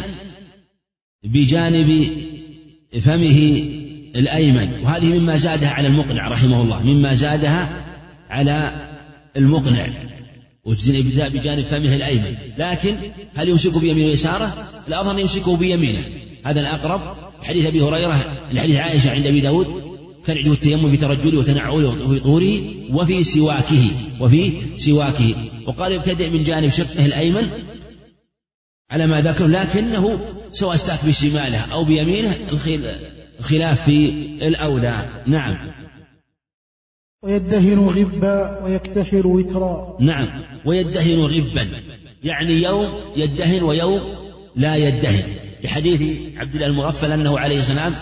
بجانب فمه الأيمن، وهذه مما زادها على المقنع رحمه الله، مما زادها على المقنع، وابتداء بجانب فمه الأيمن. لكن هل يمسكه بيمينه ويساره؟ الأظهر يمسكه بيمينه، هذا الأقرب. حديث أبي هريرة لحديث عائشة عند أبي داود: كان يعجب التيمم في ترجله وتنعله وفي طهوره وفي سواكه. وقال: يبتدئ من جانب شقه الأيمن على ما ذكر، لكنه سواء استاك بشماله أو بيمينه الخلاف في الأولى. نعم. ويدهن غبا ويكتحل وترا. نعم، ويدهن غبا، يعني يوم يدهن ويوم لا يدهن، لحديث عبد الله المغفل أنه عليه السلام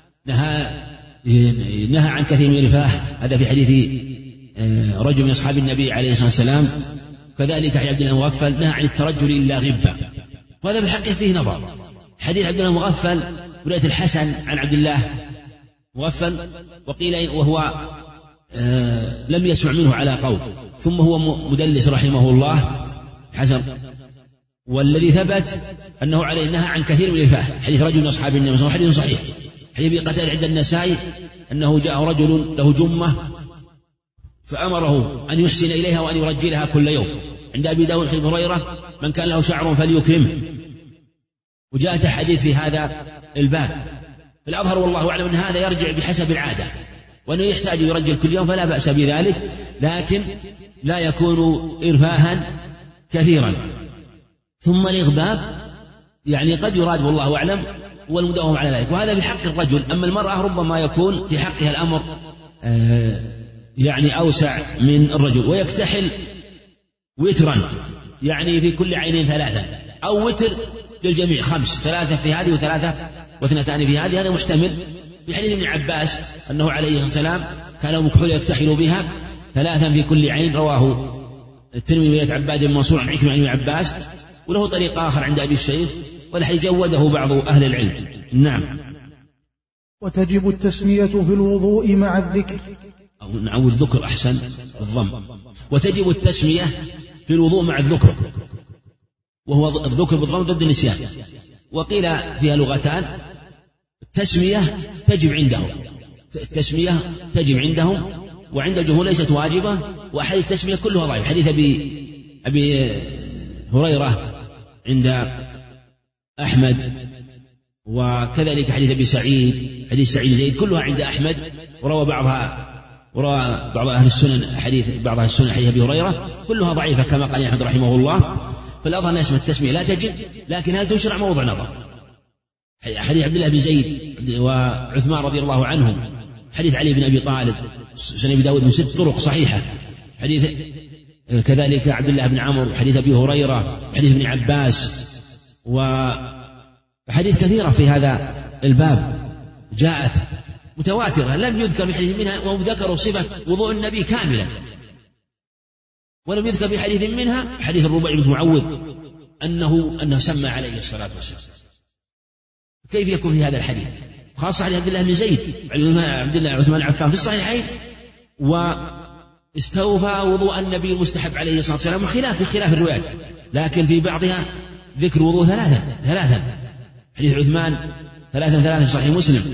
نهى عن كثير من الرفاه، هذا في حديث رجل من أصحاب النبي عليه الصلاة والسلام. كذلك عبد الله المغفل نهى عن الترجل إلا غبا، وهذا بالحق فيه نظر. حديث عبد الله المغفل رواية الحسن عن عبد الله مغفل، وقيل وهو لم يسمع منه على قول، ثم هو مدلس رحمه الله حسن. والذي ثبت أنه عليه نهى عن كثير من الرفاه، حديث رجل من أصحاب النبي صلى الله عليه وسلم، حديث صحيح. حديث أبي قتادة عند النسائي أنه جاء رجل له جمة فأمره أن يحسن إليها وأن يرجلها كل يوم. عند أبي داود حديث هريرة: من كان له شعر فليكرمه. وجاءت حديث في هذا الباب. الأظهر والله أعلم أن هذا يرجع بحسب العادة، وأنه يحتاج يرجل كل يوم فلا بأس بذلك، لكن لا يكون إرفاها كثيرا. ثم الإغباب يعني قد يراد والله أعلم والمداوم على ذلك، وهذا بحق الرجل. أما المرأة ربما يكون في حقها الأمر يعني أوسع من الرجل. ويكتحل وترا، يعني في كل عين 3، أو وتر للجميع 5، 3 في هذه و3 و2 في هذه. هذا محتمل في حديث ابن عباس أنه عليه السلام كان مكحول يكتحل بها، ثلاثا في كل عين، رواه الترمذي برواية عباد بن منصور عن عكرمة عن ابن عباس، وله طريق آخر عند أبي الشيخ، والحديث جوده بعض أهل العلم. نعم. وتجب التسمية في الوضوء مع الذكر، أو نعود الذكر أحسن الضم. وتجب التسمية في الوضوء مع الذكر، وهو الذكر بالضم ضد النسيان. وقيل فيها لغتان، التسمية تجب عندهم، التسمية تجب عندهم، وعند الجمهور ليست واجبة، وأحاديث التسمية كلها ضعيف. حديث أبي هريرة عند أحمد، وكذلك حديث أبي سعيد، حديث سعيد زيد، كلها عند أحمد، وروى بعض أهل السنن بعض أهل السنن حديث أبي هريرة، كلها ضعيفة كما قال أحمد رحمه الله. فالأظهر أن اسم التسمية لا تجب، لكن هل تشرع موضع نظر. حديث عبد الله بن زيد وعثمان رضي الله عنهم، حديث علي بن أبي طالب سنن أبي داود من 6 طرق صحيحة، حديث كذلك عبد الله بن عمرو، حديث أبي هريرة، حديث ابن عباس، وحديث كثيرة في هذا الباب جاءت متواترة لم يذكر في حديث منها، وهم ذكروا صفة وضوء النبي كاملا، ولم يذكر في حديث منها حديث الربيع بن معوذ أنه سمى عليه الصلاة والسلام. كيف يكون في هذا الحديث؟ خاصة حديث عبد الله بن زيد عبد الله عثمان عفان في الصحيحين، واستوفى وضوء النبي المستحب عليه الصلاة والسلام، في خلاف الروايات، لكن في بعضها ذكر وضوء ثلاثة حديث عثمان ثلاثة في صحيح مسلم.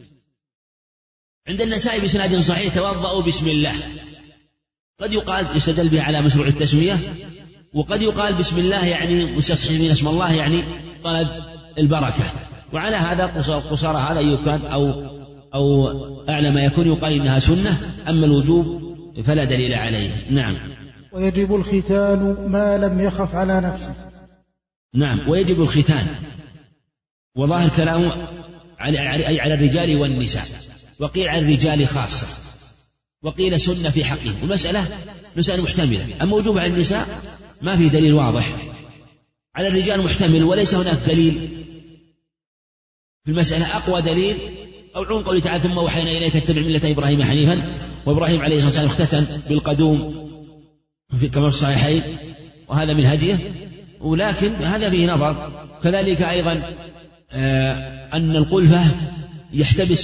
عند النسائي بسناد صحيح توضأوا بسم الله، قد يقال يستدل به على مشروع التسمية، وقد يقال بسم الله يعني مستصحبين اسم الله يعني طلب البركة، وعلى هذا قصار هذا يكون أو أعلى ما يكون يقال إنها سنة، أما الوجوب فلا دليل عليه. نعم. ويجب الختان ما لم يخف على نفسه. نعم، ويجب الختان، وظاهر كلامه على الرجال والنساء، وقيل على الرجال خاصة، وقيل سنة في حقه، والمسألة مسألة محتملة. أما وجوب على النساء ما في دليل واضح، على الرجال محتمل، وليس هناك دليل في المسألة أقوى دليل أو عون قوله تعالى ثم وحينا إليك اتبع ملة إبراهيم حنيفا، وإبراهيم عليه الصلاة والسلام اختتن بالقدوم كما في الصحيحين، وهذا من هديه، ولكن هذا فيه نظر. كذلك أيضا أن القلفة تحتبس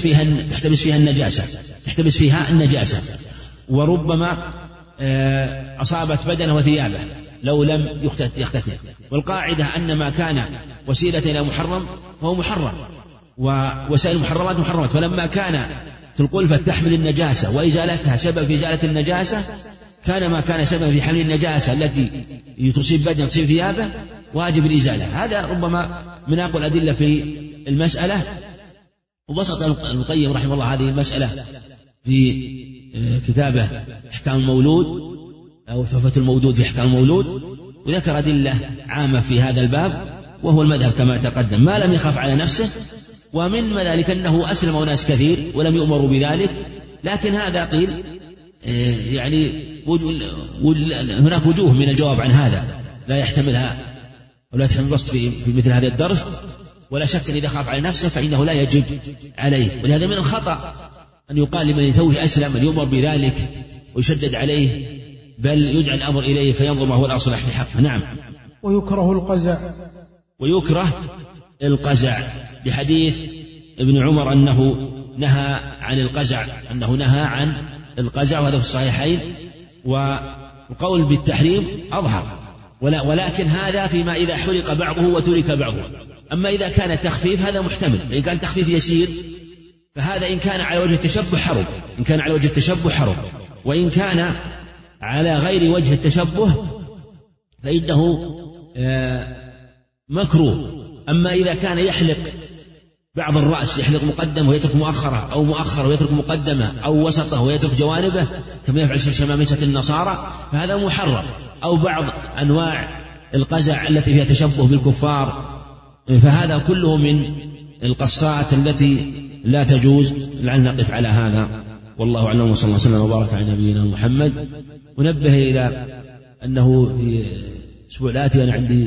فيها النجاسة، وربما أصابت بدنه وثيابه لو لم يختتن. والقاعدة أن ما كان وسيلة إلى محرم فهو محرم، ووسائل المحرمات محرمات، فلما كان في القلفة تحمل النجاسة وإزالتها سبب في إزالة النجاسة، كان ما كان سبب في حمل النجاسة التي تصيب بدنه تصيب ثيابه واجب الإزالة. هذا ربما من أقوى الأدلة في المسألة. وبسط ابن القيم رحمه الله هذه المسألة في كتابه إحكام المولود أو تحفة المودود في إحكام المولود، وذكر أدلة عامة في هذا الباب، وهو المذهب كما تقدم ما لم يخف على نفسه، ومن ذلك أنه أسلم ناس كثير ولم يؤمروا بذلك، لكن هذا قيل يعني هناك وجوه من الجواب عن هذا لا يحتملها ولا يحتمل البسط في مثل هذا الدرس، ولا شك أن إذا خاف على نفسه فإنه لا يجب عليه. ولهذا من الخطأ أن يقال لمن يثوه أسلم أن يؤمر بذلك ويشدد عليه، بل يجعل الأمر إليه فينظر ما هو الأصلح في حقه. نعم. ويكره القزع بحديث ابن عمر أنه نهى عن القزع، وهذا في الصحيحين، والقول بالتحريم أظهر، ولكن هذا فيما إذا حرق بعضه وترك بعضه. أما إذا كان تخفيف هذا محتمل، إن كان تخفيف يسير فهذا إن كان على وجه التشبه حرم، وإن كان على غير وجه التشبه فإنه مكروه. أما إذا كان يحلق بعض الرأس، يحلق مقدمه ويترك مؤخره، أو مؤخر ويترك مقدمه، أو وسطه ويترك جوانبه كما يفعل شمامسة النصارى، فهذا محرم. أو بعض أنواع القزع التي فيها تشبه بالكفار، فهذا كله من القصات التي لا تجوز. لعلنا نقف على هذا، والله أعلم، وصلى الله وسلم وبارك على نبينا محمد. ونبه إلى أنه في الأسبوع الآتي أنا عندي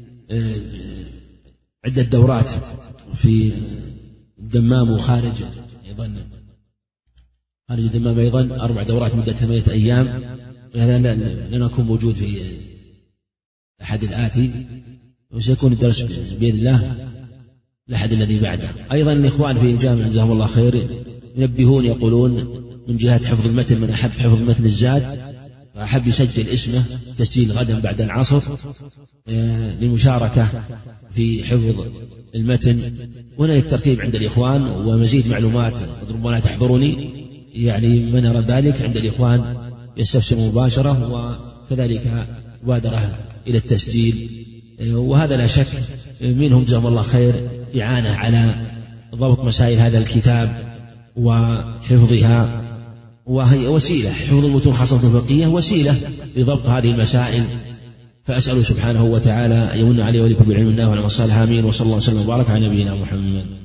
عدة دورات في الدمام وخارج أيضا خارج الدمام أيضا 4 دورات مدة 8 أيام، لن أكون موجود في الأحد الآتي، وسيكون الدرس بإذن الله الأحد الذي بعده. أيضا الإخوان في الجامعة جزاهم الله خير ينبهون يقولون من جهة حفظ المتن من أحب حفظ متن الزاد فأحب يسجل اسمه تسجيل غدا بعد العصر للمشاركة في حفظ المتن. هناك ترتيب عند الإخوان ومزيد معلومات ربما لا تحضرني، يعني من يرى ذلك عند الإخوان يستفسر مباشرة، وكذلك مبادرة إلى التسجيل. وهذا لا شك منهم جزاهم الله خير إعانة على ضبط مسائل هذا الكتاب وحفظها، وهي وسيلة حفظ المتون خاصة الفقهية وسيلة لضبط هذه المسائل. فأسأل سبحانه وتعالى أن يمن عليه ولكم بالعلم النافع والعمل الصالح، آمين. وصلى الله وسلم وبارك على نبينا محمد.